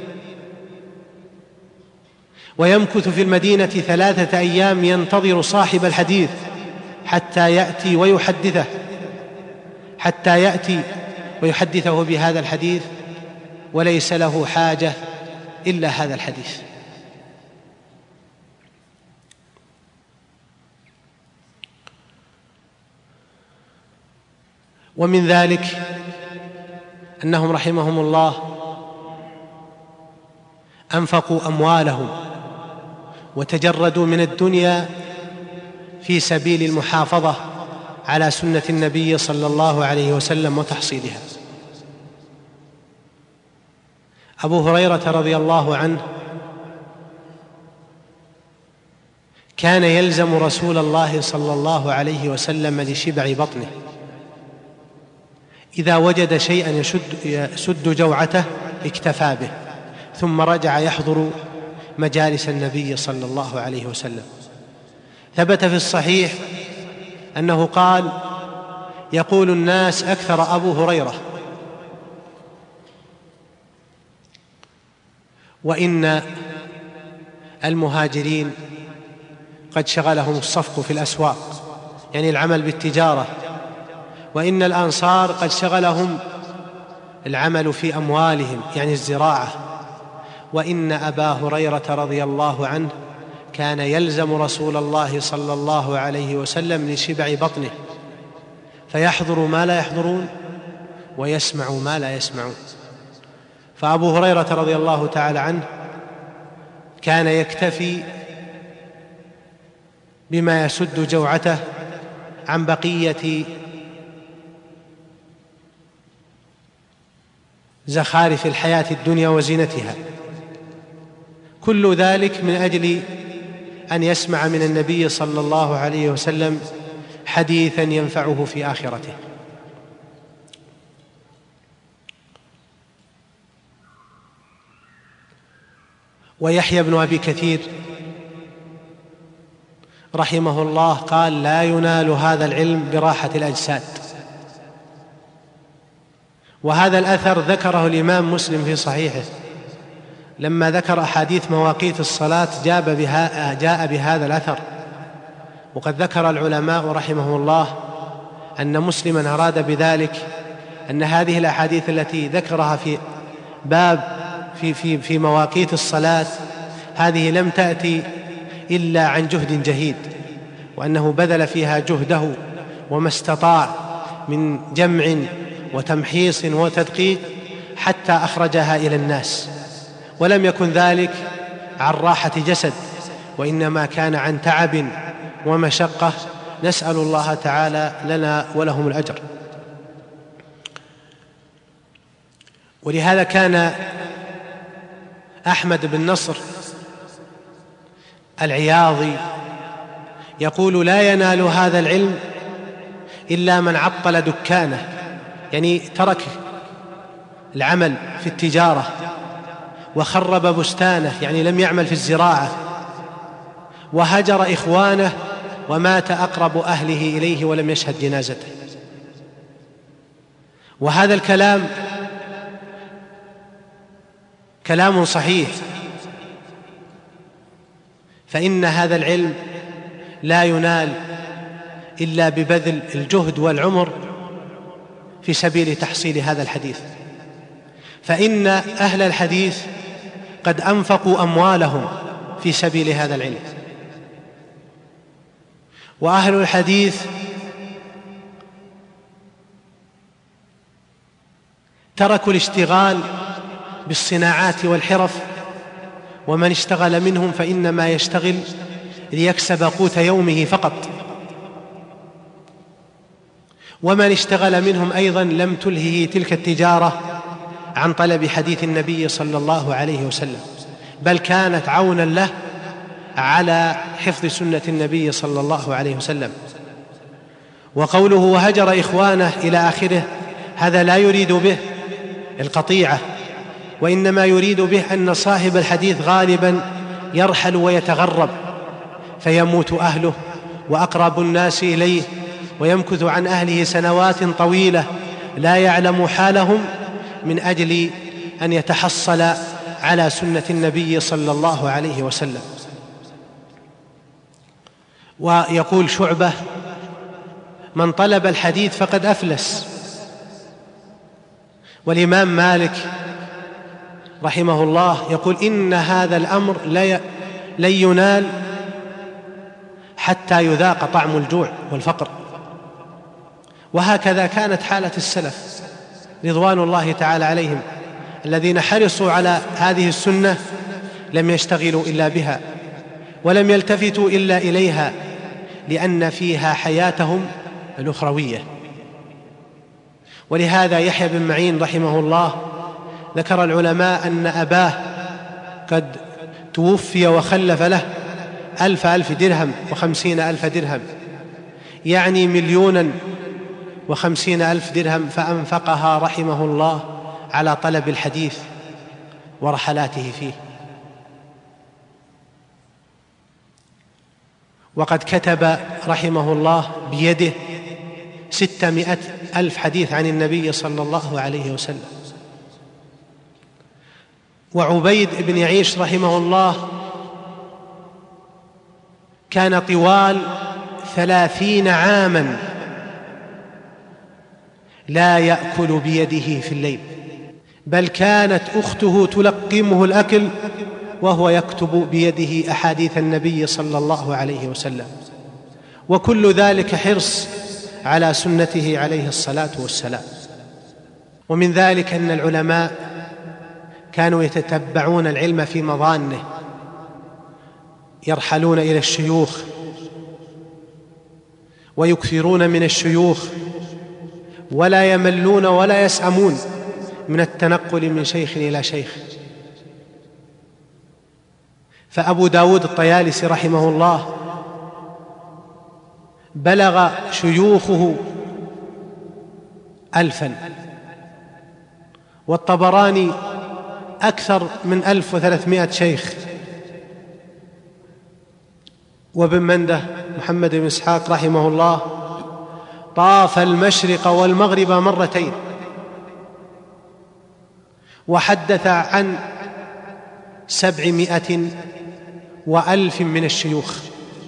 ويمكث في المدينة 3 أيام ينتظر صاحب الحديث حتى يأتي ويحدثه بهذا الحديث، وليس له حاجة إلا هذا الحديث. ومن ذلك أنهم رحمهم الله أنفقوا أموالهم وتجردوا من الدنيا في سبيل المحافظة على سنة النبي صلى الله عليه وسلم وتحصيلها. أبو هريرة رضي الله عنه كان يلزم رسول الله صلى الله عليه وسلم لشبع بطنه، إذا وجد شيئا يسد جوعته اكتفى به، ثم رجع يحضر مجالس النبي صلى الله عليه وسلم. ثبت في الصحيح أنه قال: يقول الناس أكثر أبو هريرة، وإن المهاجرين قد شغلهم الصفق في الأسواق، يعني العمل بالتجارة، وإن الأنصار قد شغلهم العمل في أموالهم، يعني الزراعة، وإن أبا هريرة رضي الله عنه كان يلزم رسول الله صلى الله عليه وسلم لشبع بطنه، فيحضر ما لا يحضرون ويسمع ما لا يسمعون. فأبو هريرة رضي الله تعالى عنه كان يكتفي بما يسد جوعته عن بقية زخارف الحياة الدنيا وزينتها، كل ذلك من أجل أن يسمع من النبي صلى الله عليه وسلم حديثا ينفعه في آخرته. ويحيى بن أبي كثير رحمه الله قال: لا ينال هذا العلم براحة الأجساد. وهذا الأثر ذكره الإمام مسلم في صحيحه لما ذكر أحاديث مواقيت الصلاة، جاء بهذا الأثر. وقد ذكر العلماء رحمهم الله أن مسلما أراد بذلك أن هذه الأحاديث التي ذكرها في باب في مواقيت الصلاة هذه لم تأتي إلا عن جهد جهيد، وأنه بذل فيها جهده وما استطاع من جمع وتمحيص وتدقيق حتى أخرجها إلى الناس، ولم يكن ذلك عن راحة جسد، وإنما كان عن تعب ومشقة، نسأل الله تعالى لنا ولهم الأجر. ولهذا كان أحمد بن نصر العياضي يقول: لا ينال هذا العلم إلا من عطل دكانه، يعني ترك العمل في التجارة وخرب بستانه، يعني لم يعمل في الزراعة، وهجر إخوانه ومات أقرب أهله إليه ولم يشهد جنازته. وهذا الكلام كلام صحيح، فإن هذا العلم لا ينال إلا ببذل الجهد والعمر في سبيل تحصيل هذا الحديث. فإن أهل الحديث قد أنفقوا أموالهم في سبيل هذا العلم، وأهل الحديث تركوا الاشتغال بالصناعات والحرف، ومن اشتغل منهم فإنما يشتغل ليكسب قوت يومه فقط، ومن اشتغل منهم أيضا لم تلهه تلك التجارة عن طلب حديث النبي صلى الله عليه وسلم، بل كانت عونا له على حفظ سنة النبي صلى الله عليه وسلم. وقوله وهجر إخوانه إلى آخره، هذا لا يريد به القطيعة، وإنما يريد به أن صاحب الحديث غالبا يرحل ويتغرب، فيموت أهله وأقرب الناس إليه، ويمكث عن أهله سنوات طويلة لا يعلم حالهم، من أجل أن يتحصل على سنة النبي صلى الله عليه وسلم. ويقول شعبة: من طلب الحديث فقد أفلس. والإمام مالك رحمه الله يقول: إن هذا الأمر لن ينال حتى يذاق طعم الجوع والفقر. وهكذا كانت حالة السلف، رضوان الله تعالى عليهم الذين حرصوا على هذه السنة لم يشتغلوا إلا بها ولم يلتفتوا إلا إليها، لأن فيها حياتهم الأخروية. ولهذا يحيى بن معين رحمه الله ذكر العلماء أن أباه قد توفي وخلف له 1000 درهم و50,000 درهم، يعني 1,050,000 درهم، فأنفقها رحمه الله على طلب الحديث ورحلاته فيه. وقد كتب رحمه الله بيده 600,000 حديث عن النبي صلى الله عليه وسلم. وعبيد بن يعيش رحمه الله كان طوال 30 عاما لا يأكل بيده في الليل، بل كانت أخته تلقمه الأكل وهو يكتب بيده أحاديث النبي صلى الله عليه وسلم، وكل ذلك حرص على سنته عليه الصلاة والسلام. ومن ذلك أن العلماء كانوا يتتبعون العلم في مظانه، يرحلون إلى الشيوخ ويكثرون من الشيوخ، ولا يملون ولا يسأمون من التنقل من شيخ إلى شيخ. فأبو داود الطيالسي رحمه الله بلغ شيوخه 1000، والطبراني أكثر من 1300 شيخ، وابن منده محمد بن إسحاق رحمه الله طاف المشرق والمغرب مرتين، وحدث عن 700,000 من الشيوخ.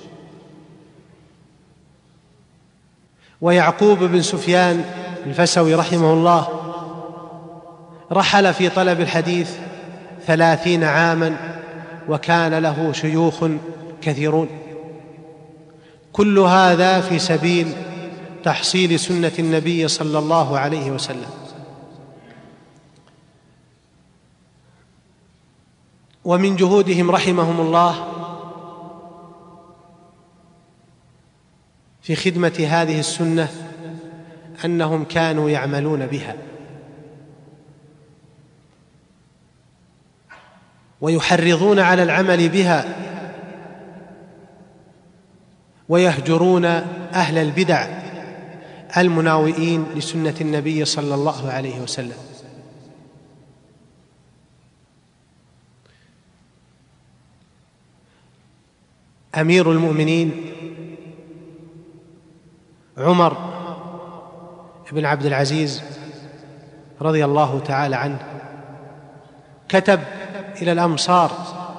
ويعقوب بن سفيان الفسوي رحمه الله رحل في طلب الحديث 30 عاما، وكان له شيوخ كثيرون. كل هذا في سبيل تحصيل سنة النبي صلى الله عليه وسلم. ومن جهودهم رحمهم الله في خدمة هذه السنة أنهم كانوا يعملون بها ويحرضون على العمل بها، ويهجرون أهل البدع المناوئين لسنة النبي صلى الله عليه وسلم. أمير المؤمنين عمر بن عبد العزيز رضي الله تعالى عنه كتب إلى الأمصار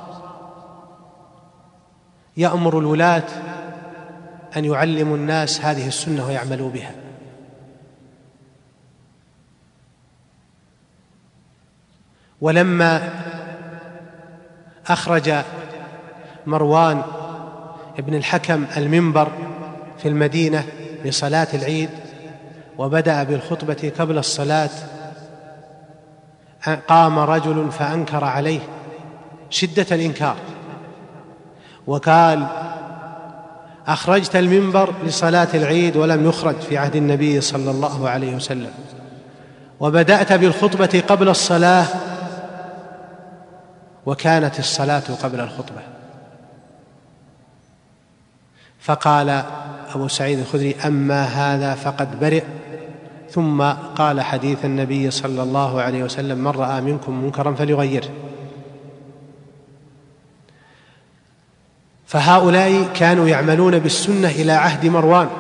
يأمر الولاة أن يعلموا الناس هذه السنة ويعملوا بها. ولما أخرج مروان ابن الحكم المنبر في المدينة لصلاة العيد وبدأ بالخطبة قبل الصلاة، قام رجل فأنكر عليه شدة الإنكار وقال: أخرجت المنبر لصلاة العيد ولم يخرج في عهد النبي صلى الله عليه وسلم، وبدأت بالخطبة قبل الصلاة وكانت الصلاة قبل الخطبة. فقال أبو سعيد الخدري: أما هذا فقد برئ. ثم قال حديث النبي صلى الله عليه وسلم: من رأى منكم منكرا فليغيره. فهؤلاء كانوا يعملون بالسنة إلى عهد مروان،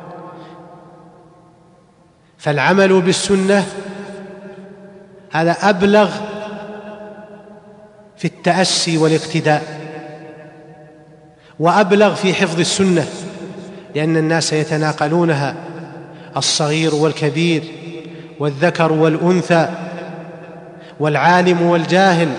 فالعمل بالسنة هذا أبلغ في التأسي والاقتداء، وأبلغ في حفظ السنة، لأن الناس يتناقلونها، الصغير والكبير والذكر والأنثى والعالم والجاهل،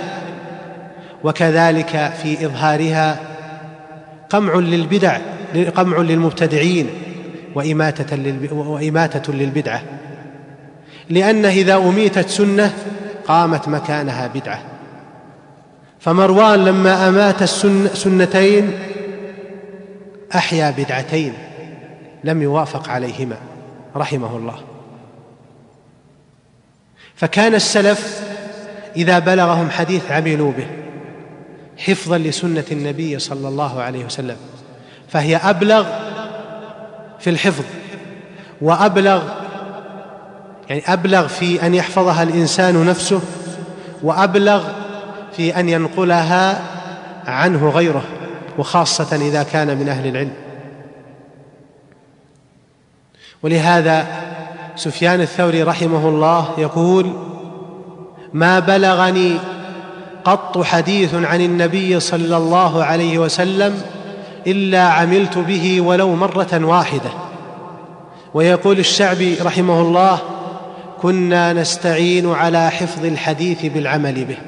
وكذلك في إظهارها قمع للبدع، قمع للمبتدعين وإماتة للبدعة. لأنه إذا أميتت سنة قامت مكانها بدعة. فمروان لما أمات السنتين أحيا بدعتين لم يوافق عليهما رحمه الله. فكان السلف إذا بلغهم حديث عملوا به حفظا لسنة النبي صلى الله عليه وسلم، فهي أبلغ في الحفظ وأبلغ أبلغ في أن يحفظها الإنسان نفسه، وأبلغ في أن ينقلها عنه غيره، وخاصة إذا كان من أهل العلم. ولهذا سفيان الثوري رحمه الله يقول: ما بلغني قط حديث عن النبي صلى الله عليه وسلم إلا عملت به ولو مرة واحدة. ويقول الشعبي رحمه الله: كنا نستعين على حفظ الحديث بالعمل به.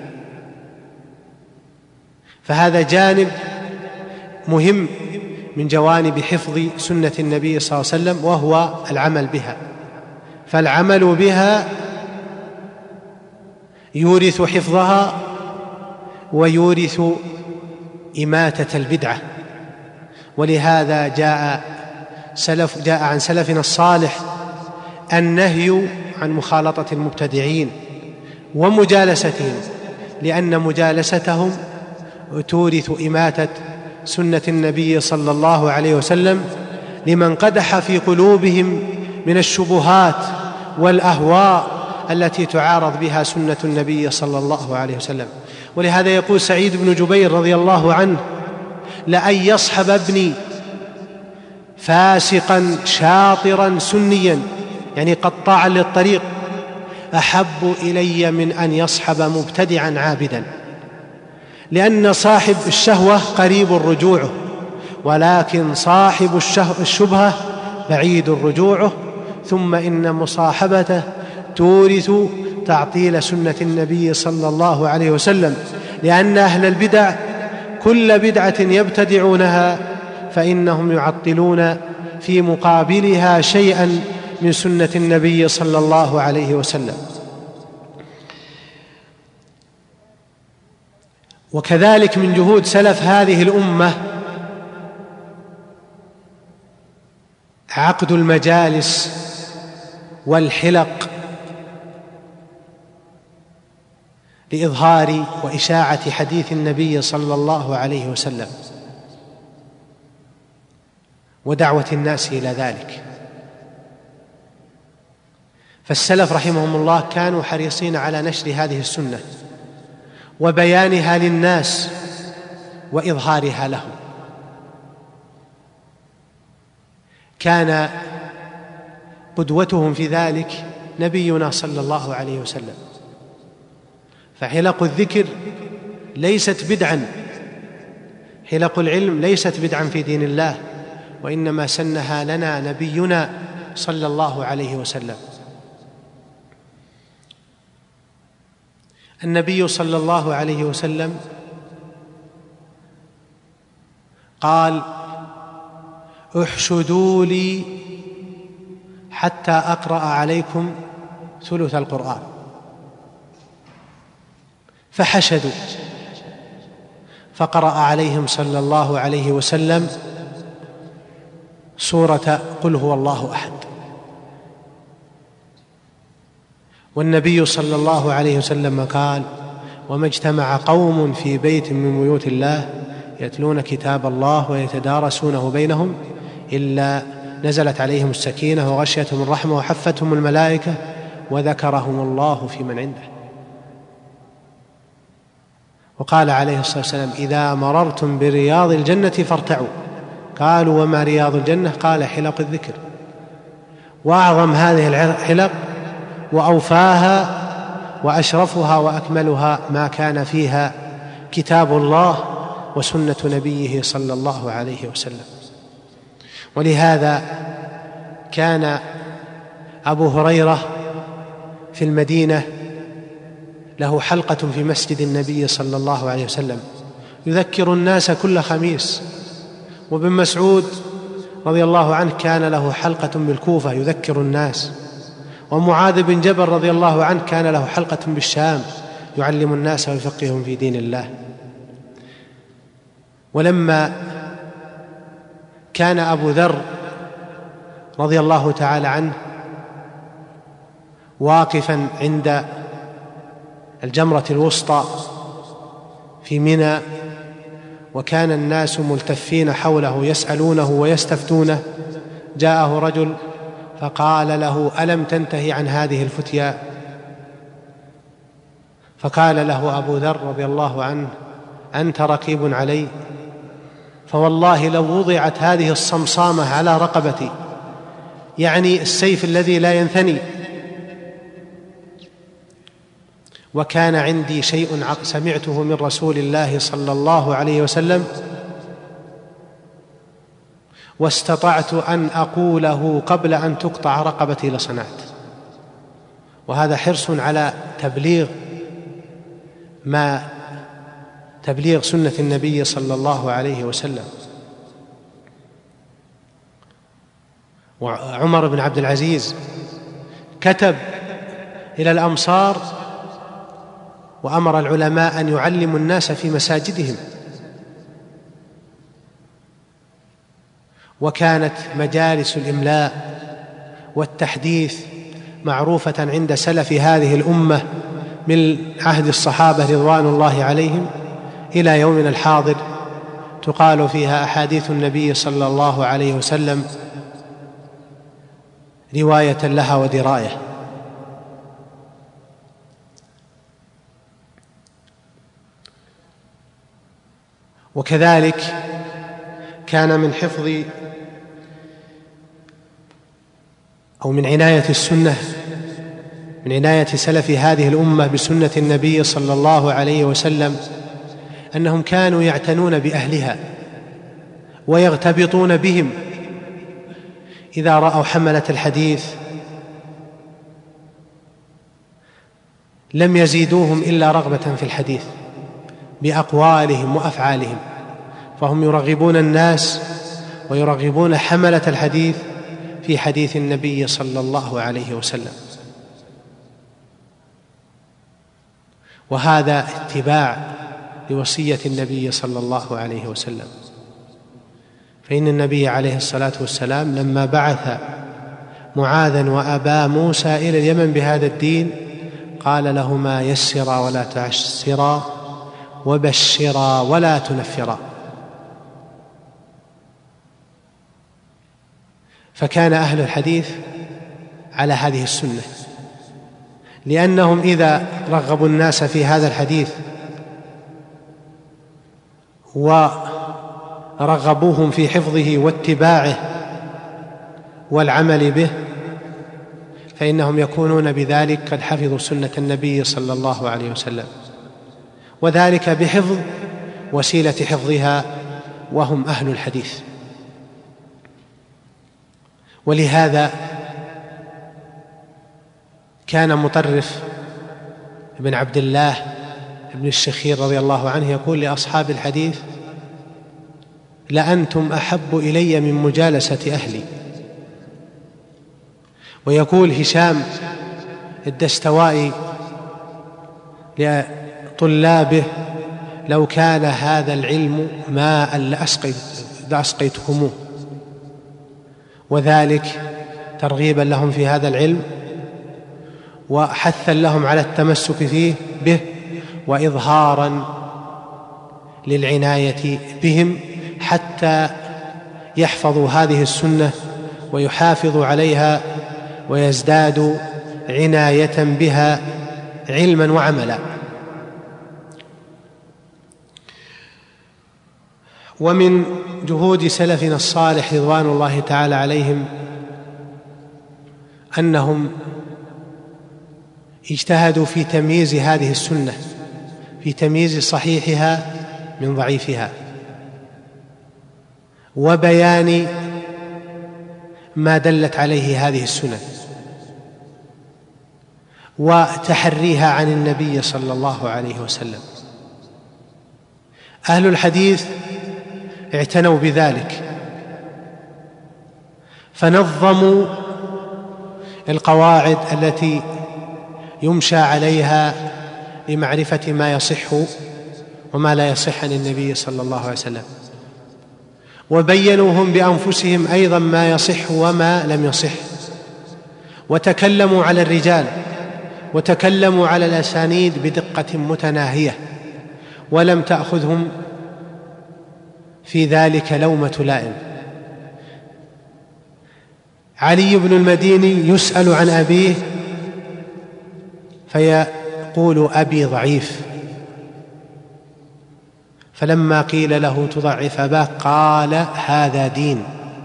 فهذا جانب مهم من جوانب حفظ سنة النبي صلى الله عليه وسلم، وهو العمل بها. فالعمل بها يورث حفظها ويورث إماتة البدعة. ولهذا جاء عن سلفنا الصالح النهي عن مخالطة المبتدعين ومجالستهم، لأن مجالستهم تورث إماتة سنة النبي صلى الله عليه وسلم لمن قدح في قلوبهم من الشبهات والأهواء التي تعارض بها سنة النبي صلى الله عليه وسلم. ولهذا يقول سعيد بن جبير رضي الله عنه: لأن يصحب ابني فاسقا شاطرا سنيا، يعني قطاعا للطريق، أحب إلي من أن يصحب مبتدعا عابدا. لأن صاحب الشهوة قريب رجوعه، ولكن صاحب الشبهة بعيد رجوعه. ثم إن مصاحبته تورث تعطيل سنة النبي صلى الله عليه وسلم، لأن أهل البدع كل بدعة يبتدعونها فإنهم يعطلون في مقابلها شيئا من سنة النبي صلى الله عليه وسلم. وكذلك من جهود سلف هذه الأمة عقد المجالس والحلق لإظهار وإشاعة حديث النبي صلى الله عليه وسلم ودعوة الناس إلى ذلك. فالسلف رحمهم الله كانوا حريصين على نشر هذه السنة وبيانها للناس وإظهارها لهم. كان قدوتهم في ذلك نبينا صلى الله عليه وسلم. فحلق الذكر ليست بدعا، حلق العلم ليست بدعا في دين الله، وإنما سنها لنا نبينا صلى الله عليه وسلم. النبي صلى الله عليه وسلم قال: احشدوا لي حتى أقرأ عليكم ثلث القرآن. فحشدوا، فقرأ عليهم صلى الله عليه وسلم سورة قل هو الله أحد. والنبي صلى الله عليه وسلم قال: وما اجتمع قوم في بيت من بيوت الله يتلون كتاب الله ويتدارسونه بينهم إلا نزلت عليهم السكينة وغشيتهم الرحمة وحفتهم الملائكة وذكرهم الله في من عنده. وقال عليه الصلاة والسلام: إذا مررتم برياض الجنة فارتعوا. قالوا: وما رياض الجنة؟ قال: حلق الذكر. وأعظم هذه الحلق وأوفاها وأشرفها وأكملها ما كان فيها كتاب الله وسنة نبيه صلى الله عليه وسلم. ولهذا كان أبو هريرة في المدينة له حلقة في مسجد النبي صلى الله عليه وسلم يذكر الناس كل خميس. وابن مسعود رضي الله عنه كان له حلقة بالكوفة يذكر الناس. ومعاذ بن جبل رضي الله عنه كان له حلقة بالشام يعلم الناس ويفقههم في دين الله. ولما كان أبو ذر رضي الله تعالى عنه واقفا عند الجمرة الوسطى في منى، وكان الناس ملتفين حوله يسألونه ويستفتونه، جاءه رجل فقال له: ألم تنتهي عن هذه الفتيا؟ فقال له أبو ذر رضي الله عنه: أنت رقيب علي، فوالله لو وضعت هذه الصمصامة على رقبتي، يعني السيف الذي لا ينثني، وكان عندي شيء سمعته من رسول الله صلى الله عليه وسلم واستطعت أن أقوله قبل أن تقطع رقبتي لصنعت. وهذا حرص على تبليغ سنة النبي صلى الله عليه وسلم. وعمر بن عبد العزيز كتب إلى الأمصار وأمر العلماء أن يعلموا الناس في مساجدهم، وكانت مجالس الإملاء والتحديث معروفة عند سلف هذه الأمة من عهد الصحابة رضوان الله عليهم إلى يومنا الحاضر، تقال فيها أحاديث النبي صلى الله عليه وسلم رواية لها ودراية. وكذلك كان من حفظ أو من عناية السنة، من عناية سلف هذه الأمة بسنة النبي صلى الله عليه وسلم، أنهم كانوا يعتنون بأهلها ويغتبطون بهم إذا رأوا حملة الحديث، لم يزيدوهم إلا رغبة في الحديث بأقوالهم وأفعالهم، فهم يرغبون الناس ويرغبون حملة الحديث في حديث النبي صلى الله عليه وسلم. وهذا اتباع لوصية النبي صلى الله عليه وسلم. فإن النبي عليه الصلاة والسلام لما بعث معاذا وأبا موسى إلى اليمن بهذا الدين قال لهما: يسرا ولا تعسرا، وبشرا ولا تنفرا. فكان أهل الحديث على هذه السنة، لأنهم إذا رغبوا الناس في هذا الحديث ورغبوهم في حفظه واتباعه والعمل به، فإنهم يكونون بذلك قد حفظوا سنة النبي صلى الله عليه وسلم، وذلك بحفظ وسيلة حفظها وهم أهل الحديث. ولهذا كان مطرف بن عبد الله بن الشخير رضي الله عنه يقول لأصحاب الحديث: لأنتم أحب إلي من مجالسة أهلي. ويقول هشام الدستوائي لطلابه: لو كان هذا العلم ماء لأسقيتكموه. وذلك ترغيبا لهم في هذا العلم وحثا لهم على التمسك فيه به، وإظهارا للعناية بهم حتى يحفظوا هذه السنة ويحافظوا عليها ويزدادوا عناية بها علما وعملا. ومن جهود سلفنا الصالح رضوان الله تعالى عليهم أنهم اجتهدوا في تمييز هذه السنة، في تمييز صحيحها من ضعيفها، وبيان ما دلت عليه هذه السنن، وتحريها عن النبي صلى الله عليه وسلم. أهل الحديث اعتنوا بذلك، فنظموا القواعد التي يمشى عليها لمعرفة ما يصح وما لا يصح عن النبي صلى الله عليه وسلم، وبينوا هم بأنفسهم أيضا ما يصح وما لم يصح، وتكلموا على الرجال وتكلموا على الأسانيد بدقة متناهية، ولم تأخذهم في ذلك لومة لائم. علي بن المديني يسأل عن أبيه فيقول أبي ضعيف، فلما قيل له تضعف أباك قال هذا دين.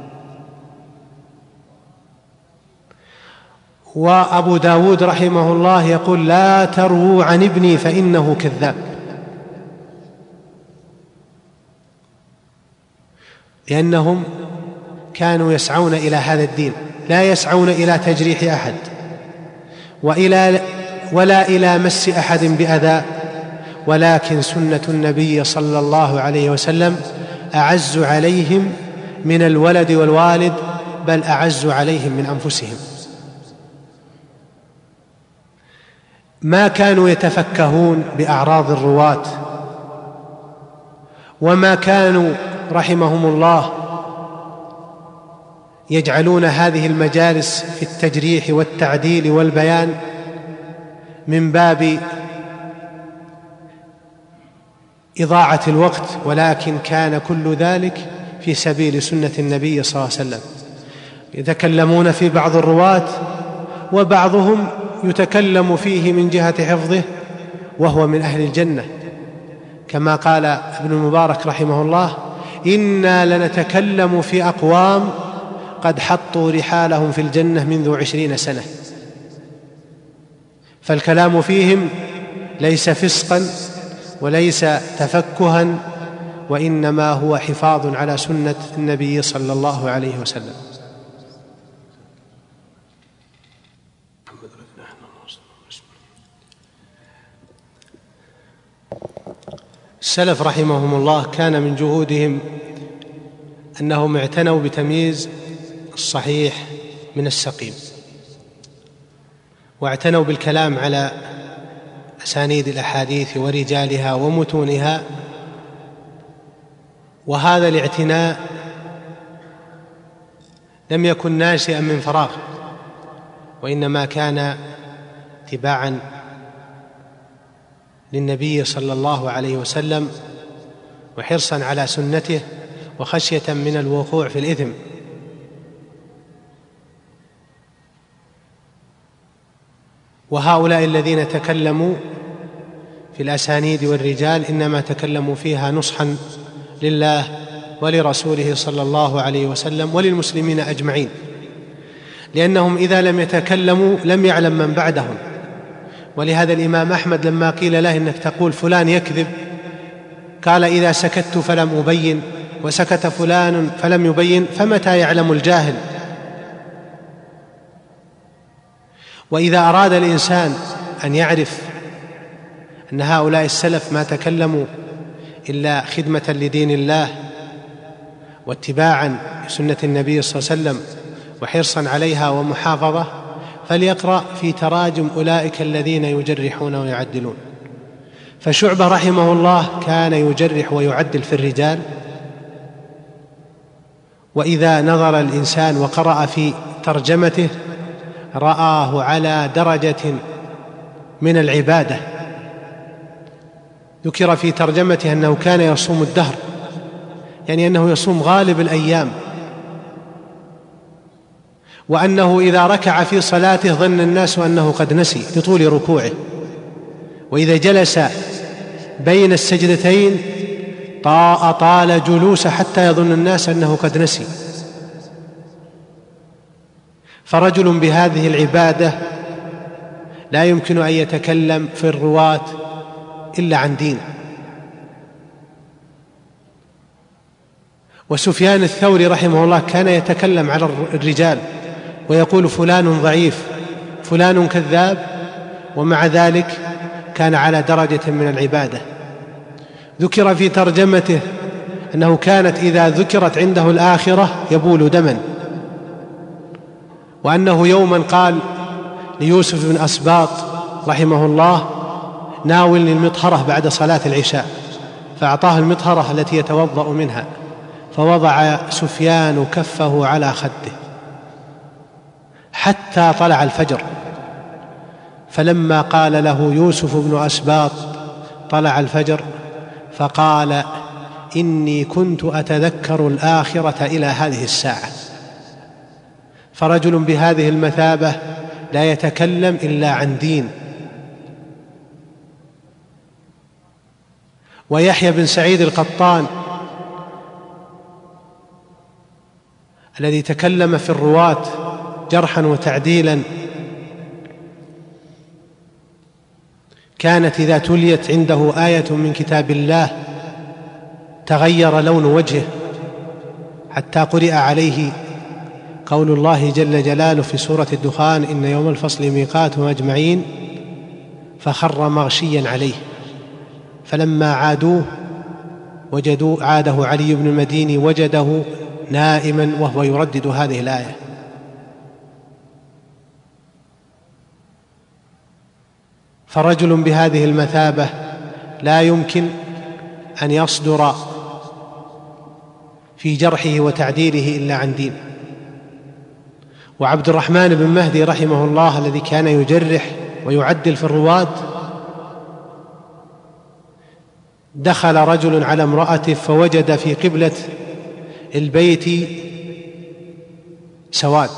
وأبو داود رحمه الله يقول لا ترووا عن ابني فإنه كذاب، لأنهم كانوا يسعون إلى هذا الدين، لا يسعون إلى تجريح أحد ولا إلى مس أحد بأذى، ولكن سنة النبي صلى الله عليه وسلم أعز عليهم من الولد والوالد، بل أعز عليهم من أنفسهم. ما كانوا يتفكهون بأعراض الرواة، وما كانوا رحمهم الله يجعلون هذه المجالس في التجريح والتعديل والبيان من باب إضاعة الوقت، ولكن كان كل ذلك في سبيل سنة النبي صلى الله عليه وسلم. يتكلمون في بعض الرواة وبعضهم يتكلم فيه من جهة حفظه وهو من أهل الجنة، كما قال ابن المبارك رحمه الله إنا لنتكلم في أقوام قد حطوا رحالهم في الجنة منذ 20 سنة. فالكلام فيهم ليس فسقا وليس تفكها، وإنما هو حفاظ على سنة النبي صلى الله عليه وسلم. السلف رحمهم الله كان من جهودهم أنهم اعتنوا بتمييز الصحيح من السقيم، واعتنوا بالكلام على أسانيد الأحاديث ورجالها ومتونها، وهذا الاعتناء لم يكن ناشئا من فراغ، وإنما كان اتباعا للنبي صلى الله عليه وسلم وحرصا على سنته وخشية من الوقوع في الإثم. وهؤلاء الذين تكلموا في الأسانيد والرجال إنما تكلموا فيها نصحا لله ولرسوله صلى الله عليه وسلم وللمسلمين أجمعين، لأنهم إذا لم يتكلموا لم يعلم من بعدهم. ولهذا الإمام أحمد لما قيل له إنك تقول فلان يكذب قال إذا سكت فلم أبين، وسكت فلان فلم يبين، فمتى يعلم الجاهل؟ وإذا أراد الإنسان أن يعرف أن هؤلاء السلف ما تكلموا إلا خدمة لدين الله واتباعا لسنة النبي صلى الله عليه وسلم وحرصا عليها ومحافظة، فليقرأ في تراجم أولئك الذين يجرحون ويعدلون. فشعبة رحمه الله كان يجرح ويعدل في الرجال، وإذا نظر الإنسان وقرأ في ترجمته رآه على درجة من العبادة. ذكر في ترجمته أنه كان يصوم الدهر، يعني أنه يصوم غالب الأيام، وأنه إذا ركع في صلاته ظن الناس أنه قد نسي لطول ركوعه، وإذا جلس بين السجدتين طال جلوسه حتى يظن الناس أنه قد نسي. فرجل بهذه العبادة لا يمكن أن يتكلم في الرواة إلا عن دين. وسفيان الثوري رحمه الله كان يتكلم على الرجال ويقول فلان ضعيف فلان كذاب، ومع ذلك كان على درجة من العبادة. ذكر في ترجمته أنه كانت إذا ذكرت عنده الآخرة يبول دما، وأنه يوما قال ليوسف بن أسباط رحمه الله: ناولني المطهرة بعد صلاة العشاء، فأعطاه المطهرة التي يتوضأ منها، فوضع سفيان كفه على خده حتى طلع الفجر، فلما قال له يوسف بن أسباط طلع الفجر فقال: إني كنت أتذكر الآخرة إلى هذه الساعة. فرجل بهذه المثابة لا يتكلم إلا عن دين. ويحيى بن سعيد القطان الذي تكلم في الرواة جرحا وتعديلا، كانت إذا تليت عنده آية من كتاب الله تغير لون وجهه، حتى قرئ عليه قول الله جل جلاله في سورة الدخان: إن يوم الفصل ميقاتهم أجمعين، فخر مغشيا عليه. فلما عادوه عاده علي بن المديني وجده نائما وهو يردد هذه الآية. فرجل بهذه المثابة لا يمكن أن يصدر في جرحه وتعديله إلا عن دين. وعبد الرحمن بن مهدي رحمه الله الذي كان يجرح ويعدل في الرواة، دخل رجل على امرأته فوجد في قبلة البيت سواد،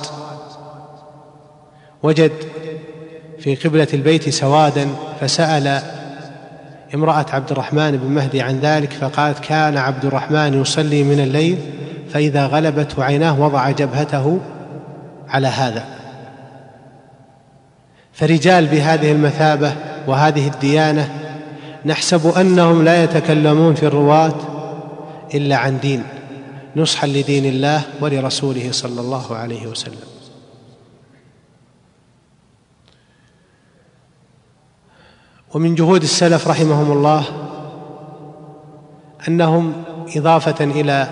وجد في قبلة البيت سوادا، فسأل امرأة عبد الرحمن بن مهدي عن ذلك، فقالت: كان عبد الرحمن يصلي من الليل، فإذا غلبته عيناه وضع جبهته على هذا. فرجال بهذه المثابة وهذه الديانة نحسب أنهم لا يتكلمون في الرواة إلا عن دين، نصحا لدين الله ولرسوله صلى الله عليه وسلم. ومن جهود السلف رحمهم الله أنهم إضافة إلى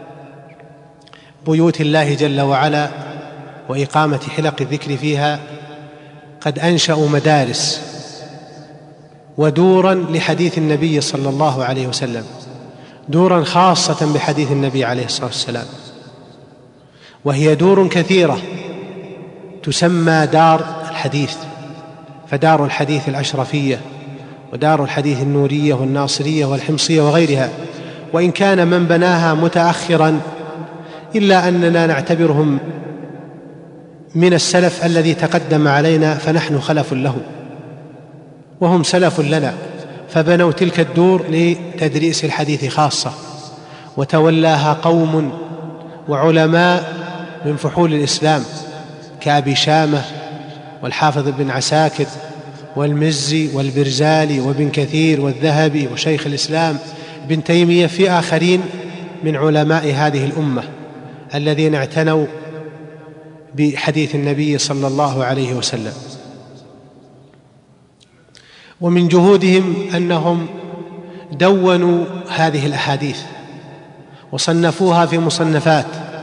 بيوت الله جل وعلا وإقامة حلق الذكر فيها قد أنشأوا مدارس ودورا لحديث النبي صلى الله عليه وسلم، دورا خاصة بحديث النبي عليه الصلاة والسلام، وهي دور كثيرة تسمى دار الحديث، فدار الحديث الأشرفية ودار الحديث النورية والناصرية والحمصية وغيرها. وإن كان من بناها متأخرا إلا أننا نعتبرهم من السلف الذي تقدم علينا، فنحن خلف له وهم سلف لنا، فبنوا تلك الدور لتدريس الحديث خاصة، وتولاها قوم وعلماء من فحول الإسلام كأبي شامة والحافظ بن عساكر والمزي والبرزالي وابن كثير والذهبي وشيخ الإسلام ابن تيمية، في آخرين من علماء هذه الأمة الذين اعتنوا بحديث النبي صلى الله عليه وسلم. ومن جهودهم أنهم دونوا هذه الأحاديث وصنفوها في مصنفات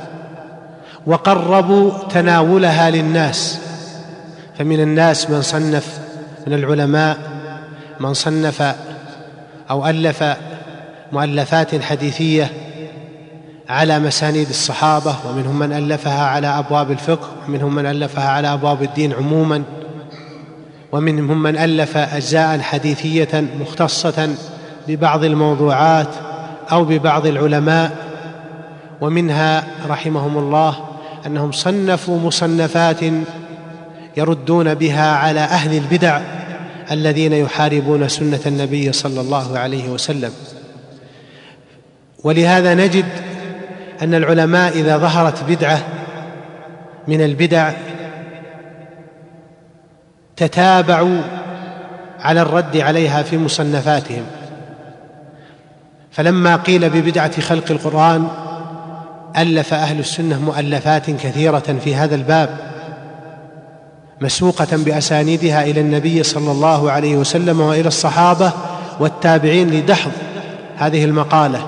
وقربوا تناولها للناس. فمن الناس من صنف من العلماء من صنف أو ألف مؤلفات حديثية على مسانيد الصحابة، ومنهم من ألفها على أبواب الفقه، ومنهم من ألفها على أبواب الدين عموما، ومنهم من ألف أجزاء حديثية مختصة ببعض الموضوعات أو ببعض العلماء. ومنها رحمهم الله أنهم صنفوا مصنفات يردون بها على أهل البدع الذين يحاربون سنة النبي صلى الله عليه وسلم. ولهذا نجد أن العلماء إذا ظهرت بدعة من البدع تتابعوا على الرد عليها في مصنفاتهم. فلما قيل ببدعة خلق القرآن ألف أهل السنة مؤلفات كثيرة في هذا الباب مسوقة بأسانيدها إلى النبي صلى الله عليه وسلم وإلى الصحابة والتابعين لدحض هذه المقالة.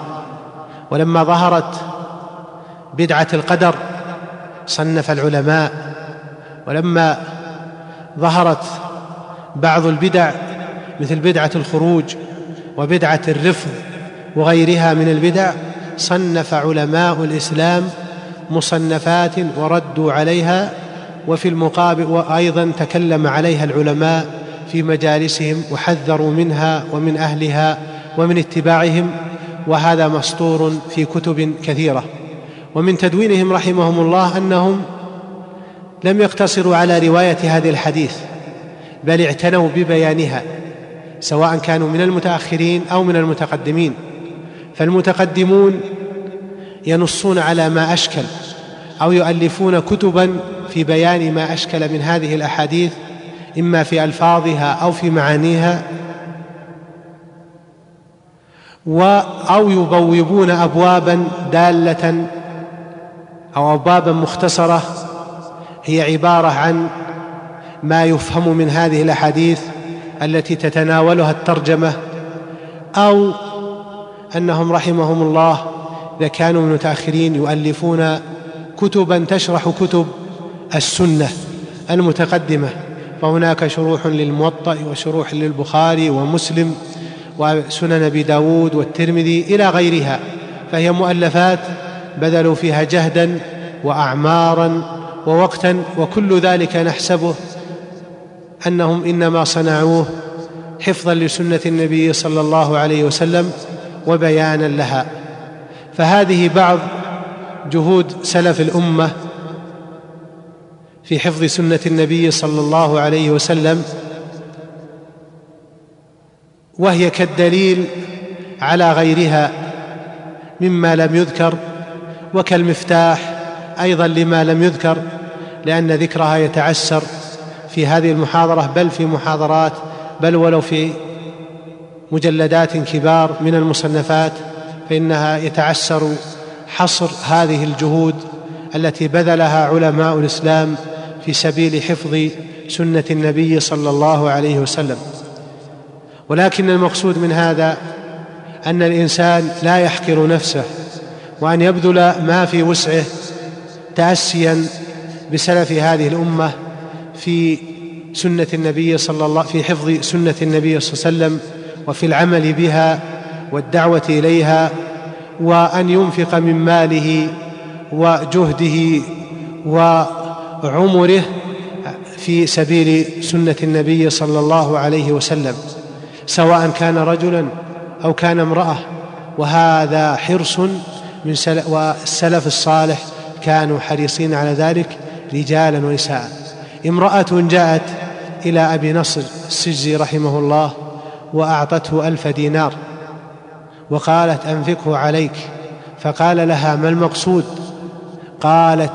ولما ظهرت بدعة القدر صنف العلماء ولما ظهرت بعض البدع مثل بدعة الخروج وبدعة الرفض وغيرها من البدع، صنف علماء الإسلام مصنفات وردوا عليها، وفي المقابل وأيضا تكلم عليها العلماء في مجالسهم وحذروا منها ومن أهلها ومن اتباعهم، وهذا مسطور في كتب كثيرة. ومن تدوينهم رحمهم الله أنهم لم يقتصروا على رواية هذه الحديث، بل اعتنوا ببيانها، سواء كانوا من المتأخرين أو من المتقدمين. فالمتقدمون ينصون على ما أشكل أو يؤلفون كتبا في بيان ما أشكل من هذه الأحاديث، إما في ألفاظها أو في معانيها، أو يبوبون أبوابا دالة أو أبوابا مختصرة هي عبارة عن ما يفهم من هذه الأحاديث التي تتناولها الترجمة، أو أنهم رحمهم الله إذا كانوا من المتأخرين يؤلفون كتبا تشرح كتب السنة المتقدمة، فهناك شروح للموطأ وشروح للبخاري ومسلم وسنن أبي داود والترمذي إلى غيرها، فهي مؤلفات بذلوا فيها جهدا وأعمارا ووقتا، وكل ذلك نحسبه أنهم إنما صنعوه حفظا لسنة النبي صلى الله عليه وسلم وبيانا لها. فهذه بعض جهود سلف الأمة في حفظ سنة النبي صلى الله عليه وسلم، وهي كالدليل على غيرها مما لم يذكر، وكالمفتاح أيضا لما لم يذكر، لأن ذكرها يتعسر في هذه المحاضرة بل في محاضرات، بل ولو في مجلدات كبار من المصنفات، فإنها يتعسر حصر هذه الجهود التي بذلها علماء الإسلام في سبيل حفظ سنة النبي صلى الله عليه وسلم. ولكن المقصود من هذا أن الإنسان لا يحقر نفسه، وأن يبذل ما في وسعه تأسيا بسلف هذه الأمة في سنة النبي في حفظ سنة النبي صلى الله عليه وسلم وفي العمل بها والدعوة إليها، وأن ينفق من ماله وجهده وعمره في سبيل سنة النبي صلى الله عليه وسلم، سواء كان رجلا أو كان امرأة. وهذا حرص من والسلف الصالح كانوا حريصين على ذلك رجالا ونساء. امرأة جاءت إلى أبي نصر السجزي رحمه الله وأعطته 1000 دينار وقالت أنفقه عليك، فقال لها ما المقصود؟ قالت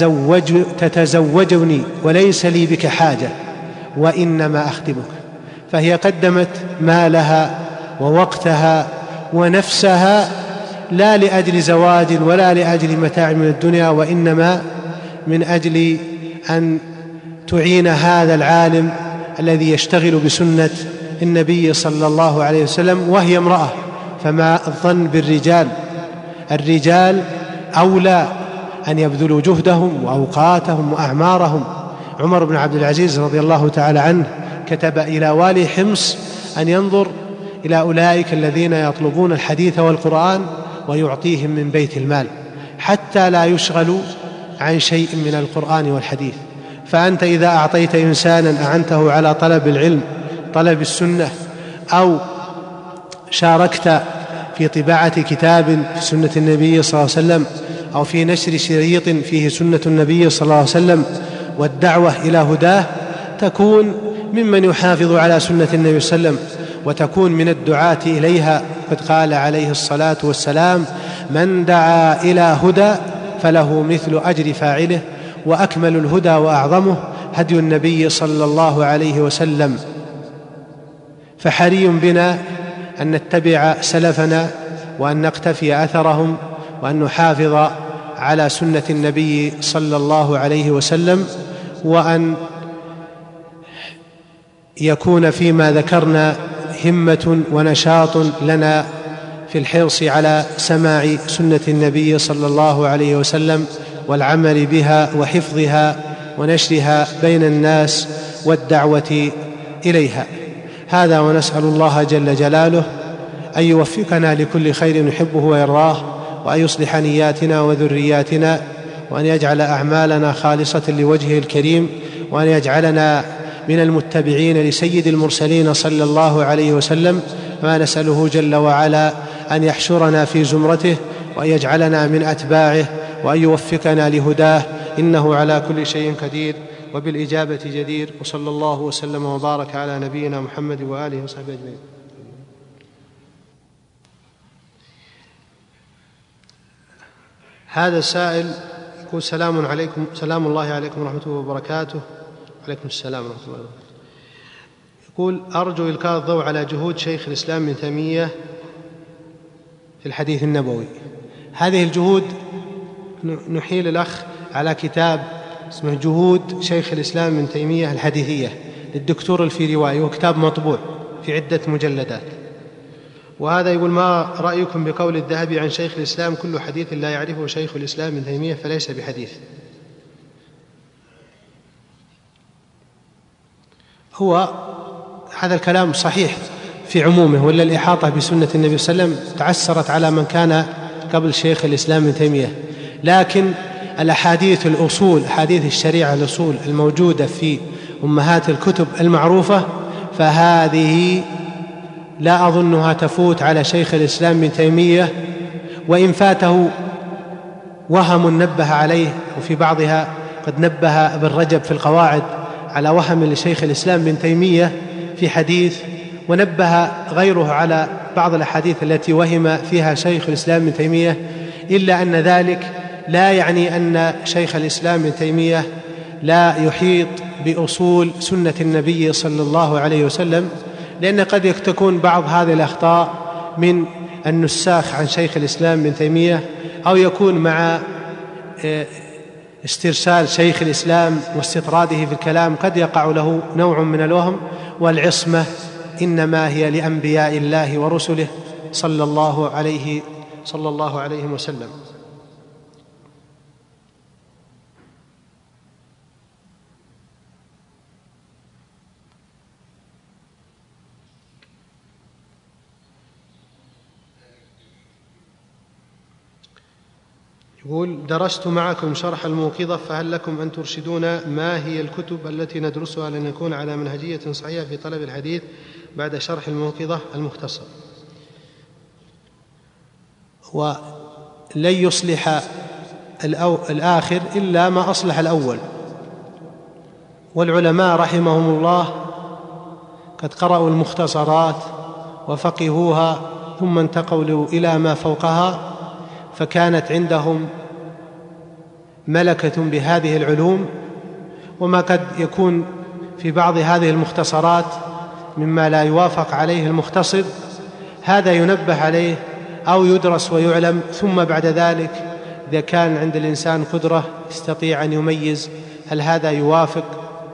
تتزوجني وليس لي بك حاجة وإنما أخدمك. فهي قدمت مالها ووقتها ونفسها لا لأجل زواج ولا لأجل متاع من الدنيا، وإنما من أجل أن تعين هذا العالم الذي يشتغل بسنة النبي صلى الله عليه وسلم، وهي امرأة. فما الظن بالرجال؟ الرجال أولى أن يبذلوا جهدهم وأوقاتهم وأعمارهم. عمر بن عبد العزيز رضي الله تعالى عنه كتب إلى والي حمص أن ينظر إلى أولئك الذين يطلبون الحديث والقرآن ويعطيهم من بيت المال حتى لا يشغلوا عن شيء من القرآن والحديث. فأنت إذا أعطيت إنسانا أعنته على طلب العلم، طلب السنة، أو شاركت في طباعة كتاب في سنة النبي صلى الله عليه وسلم، أو في نشر شريط فيه سنة النبي صلى الله عليه وسلم والدعوة إلى هداه، تكون ممن يحافظ على سنة النبي صلى الله عليه وسلم وتكون من الدعاة إليها. قد قال عليه الصلاة والسلام: من دعا إلى هدى فله مثل أجر فاعله، وأكمل الهدى وأعظمه هدي النبي صلى الله عليه وسلم. فحري بنا أن نتبع سلفنا وأن نقتفي أثرهم وأن نحافظ على سنة النبي صلى الله عليه وسلم، وأن يكون فيما ذكرنا همة ونشاط لنا في الحرص على سماع سنة النبي صلى الله عليه وسلم والعمل بها وحفظها ونشرها بين الناس والدعوة إليها. هذا، ونسأل الله جل جلاله أن يوفقنا لكل خير نحبه ويرضاه، وأن يصلح نياتنا وذرياتنا، وأن يجعل أعمالنا خالصة لوجهه الكريم، وأن يجعلنا من المتبعين لسيد المرسلين صلى الله عليه وسلم. ما نسأله جل وعلا أن يحشرنا في زمرته، وأن يجعلنا من أتباعه، وأن يوفقنا لهداه، إنه على كل شيء قدير وبالإجابة جدير. وصلى الله وسلم وبارك على نبينا محمد وآله وصحبه أجمعين. هذا السائل يقول: سلام عليكم، سلام الله عليكم ورحمته وبركاته. عليكم السلام ورحمة الله وبركاته. يقول: أرجو إلقاء الضوء على جهود شيخ الإسلام ابن تيمية في الحديث النبوي. هذه الجهود نحيل الأخ على كتاب اسمه جهود شيخ الإسلام ابن تيمية الحديثية للدكتور الفيروائي، وكتاب مطبوع في عدة مجلدات. وهذا يقول: ما رأيكم بقول الذهبي عن شيخ الإسلام: كل حديث لا يعرفه شيخ الإسلام ابن تيمية فليس بحديث؟ هو هذا الكلام صحيح في عمومه، ولا الإحاطة بسنة النبي صلى الله عليه وسلم تعسرت على من كان قبل شيخ الإسلام ابن تيمية، لكن الأحاديث الأصول، أحاديث الشريعة الأصول الموجودة في أمهات الكتب المعروفة، فهذه لا أظنها تفوت على شيخ الإسلام ابن تيمية، وإن فاته وهم نبه عليه، وفي بعضها قد نبه ابن رجب في القواعد على وهم لشيخ الإسلام ابن تيمية في حديث، ونبه غيره على بعض الأحاديث التي وهم فيها شيخ الإسلام ابن تيمية، إلا أن ذلك لا يعني أن شيخ الإسلام ابن تيمية لا يحيط بأصول سنة النبي صلى الله عليه وسلم، لأن قد تكون بعض هذه الأخطاء من النساخ عن شيخ الإسلام ابن تيمية، أو يكون مع استرسال شيخ الإسلام واستطراده في الكلام قد يقع له نوع من الوهم. والعصمة إنما هي لأنبياء الله ورسله صلى الله عليه وسلم. يقول: درست معكم شرح الموقظة، فهل لكم أن ترشدونا ما هي الكتب التي ندرسها لنكون على منهجية صحيحة في طلب الحديث بعد شرح الموقظة المختصر؟ ولن يصلح الآخر إلا ما أصلح الأول، والعلماء رحمهم الله قد قرأوا المختصرات وفقهوها ثم انتقلوا إلى ما فوقها، فكانت عندهم ملكة بهذه العلوم. وما قد يكون في بعض هذه المختصرات مما لا يوافق عليه المختصر، هذا ينبه عليه أو يدرس ويعلم، ثم بعد ذلك إذا كان عند الإنسان قدرة يستطيع أن يميز هل هذا يوافق،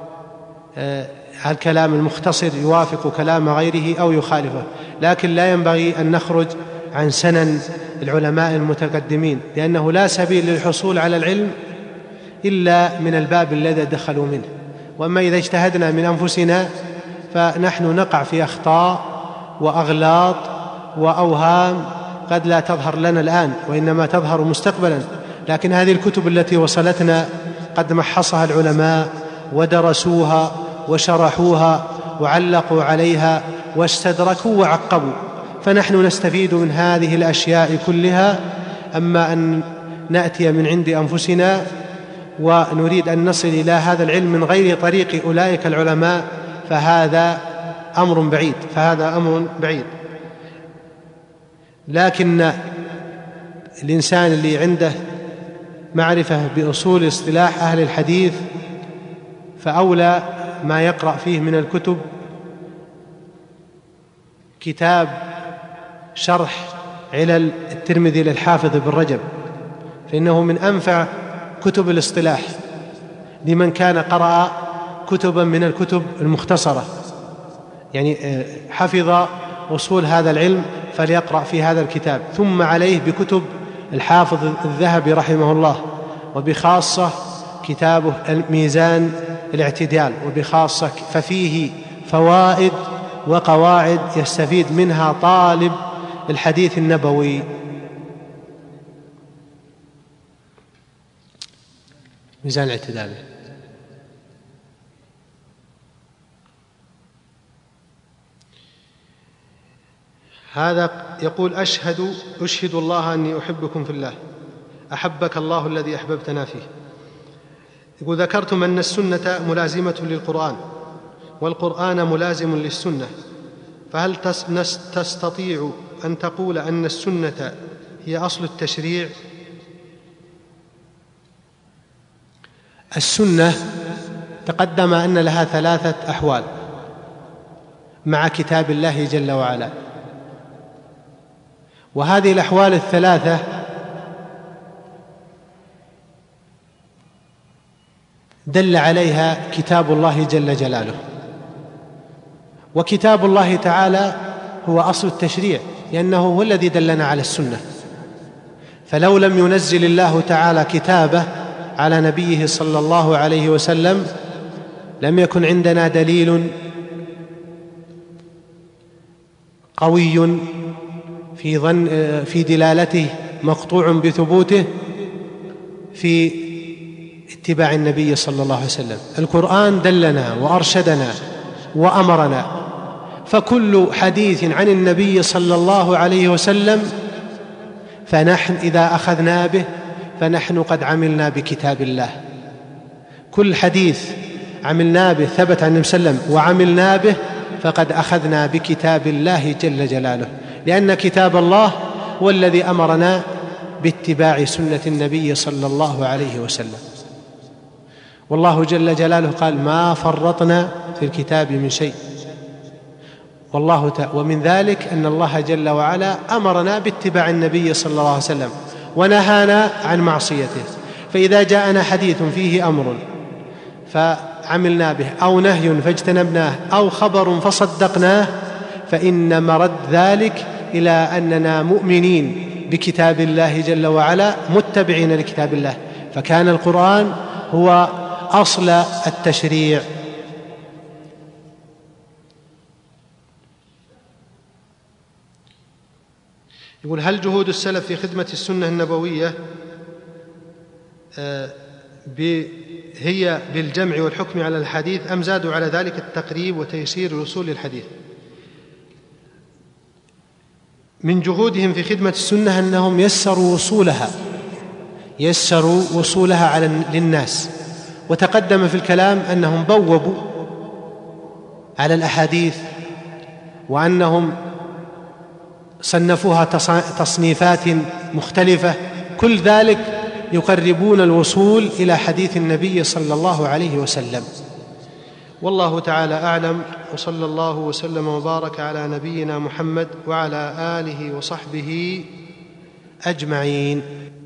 هل كلام المختصر يوافق كلام غيره أو يخالفه. لكن لا ينبغي أن نخرج عن سنن العلماء المتقدمين، لأنه لا سبيل للحصول على العلم إلا من الباب الذي دخلوا منه. وأما إذا اجتهدنا من أنفسنا فنحن نقع في أخطاء وأغلاط وأوهام قد لا تظهر لنا الآن، وإنما تظهر مستقبلا. لكن هذه الكتب التي وصلتنا قد محصها العلماء ودرسوها وشرحوها وعلقوا عليها واستدركوا وعقبوا، فنحن نستفيد من هذه الأشياء كلها. أما أن نأتي من عند أنفسنا ونريد أن نصل إلى هذا العلم من غير طريق أولئك العلماء فهذا أمر بعيد. لكن الإنسان اللي عنده معرفة بأصول اصطلاح أهل الحديث فأولى ما يقرأ فيه من الكتب كتاب شرح علل الترمذي للحافظ ابن رجب، فإنه من أنفع كتب الاصطلاح لمن كان قرأ كتبا من الكتب المختصرة، يعني حفظ أصول هذا العلم فليقرأ في هذا الكتاب، ثم عليه بكتب الحافظ الذهبي رحمه الله، وبخاصة كتابه ميزان الاعتدال، وبخاصة ففيه فوائد وقواعد يستفيد منها طالب الحديث النبوي. ميزان الاعتدال. هذا يقول: أشهد الله أني أحبكم في الله، أحبك الله الذي أحببتنا فيه. يقول: ذكرتم أن السنة ملازمة للقرآن والقرآن ملازم للسنة، فهل تستطيع أن تقول أن السنة هي أصل التشريع؟ السنة تقدم أن لها 3 أحوال مع كتاب الله جل وعلا، وهذه الأحوال 3 دل عليها كتاب الله جل جلاله، وكتاب الله تعالى هو أصل التشريع، لأنه هو الذي دلنا على السنة. فلو لم ينزل الله تعالى كتابه على نبيه صلى الله عليه وسلم لم يكن عندنا دليل قوي في دلالته مقطوع بثبوته في اتباع النبي صلى الله عليه وسلم. القرآن دلنا وأرشدنا وأمرنا، فكل حديث عن النبي صلى الله عليه وسلم فنحن إذا أخذنا به فنحن قد عملنا بكتاب الله. كل حديث عملنا به ثبت عن النبي صلى الله عليه وسلم وعملنا به فقد أخذنا بكتاب الله جل جلاله، لأن كتاب الله هو الذي أمرنا باتباع سنة النبي صلى الله عليه وسلم. والله جل جلاله قال: ما فرطنا في الكتاب من شيء. ومن ذلك أن الله جل وعلا أمرنا باتباع النبي صلى الله عليه وسلم ونهانا عن معصيته. فإذا جاءنا حديث فيه أمر فعملنا به، أو نهي فاجتنبناه، أو خبر فصدقناه، فإن مرد ذلك إلى أننا مؤمنين بكتاب الله جل وعلا متبعين لكتاب الله. فكان القرآن هو أصل التشريع. يقول: هل جهود السلف في خدمة السنة النبوية هي بالجمع والحكم على الحديث، أم زادوا على ذلك التقريب وتيسير الوصول للحديث؟ من جهودهم في خدمة السنة أنهم يسروا وصولها للناس. وتقدم في الكلام أنهم بوبوا على الأحاديث، وأنهم صنفوها تصنيفات مختلفة، كل ذلك يقربون الوصول إلى حديث النبي صلى الله عليه وسلم. والله تعالى أعلم، وصلى الله وسلم وبارك على نبينا محمد وعلى آله وصحبه أجمعين.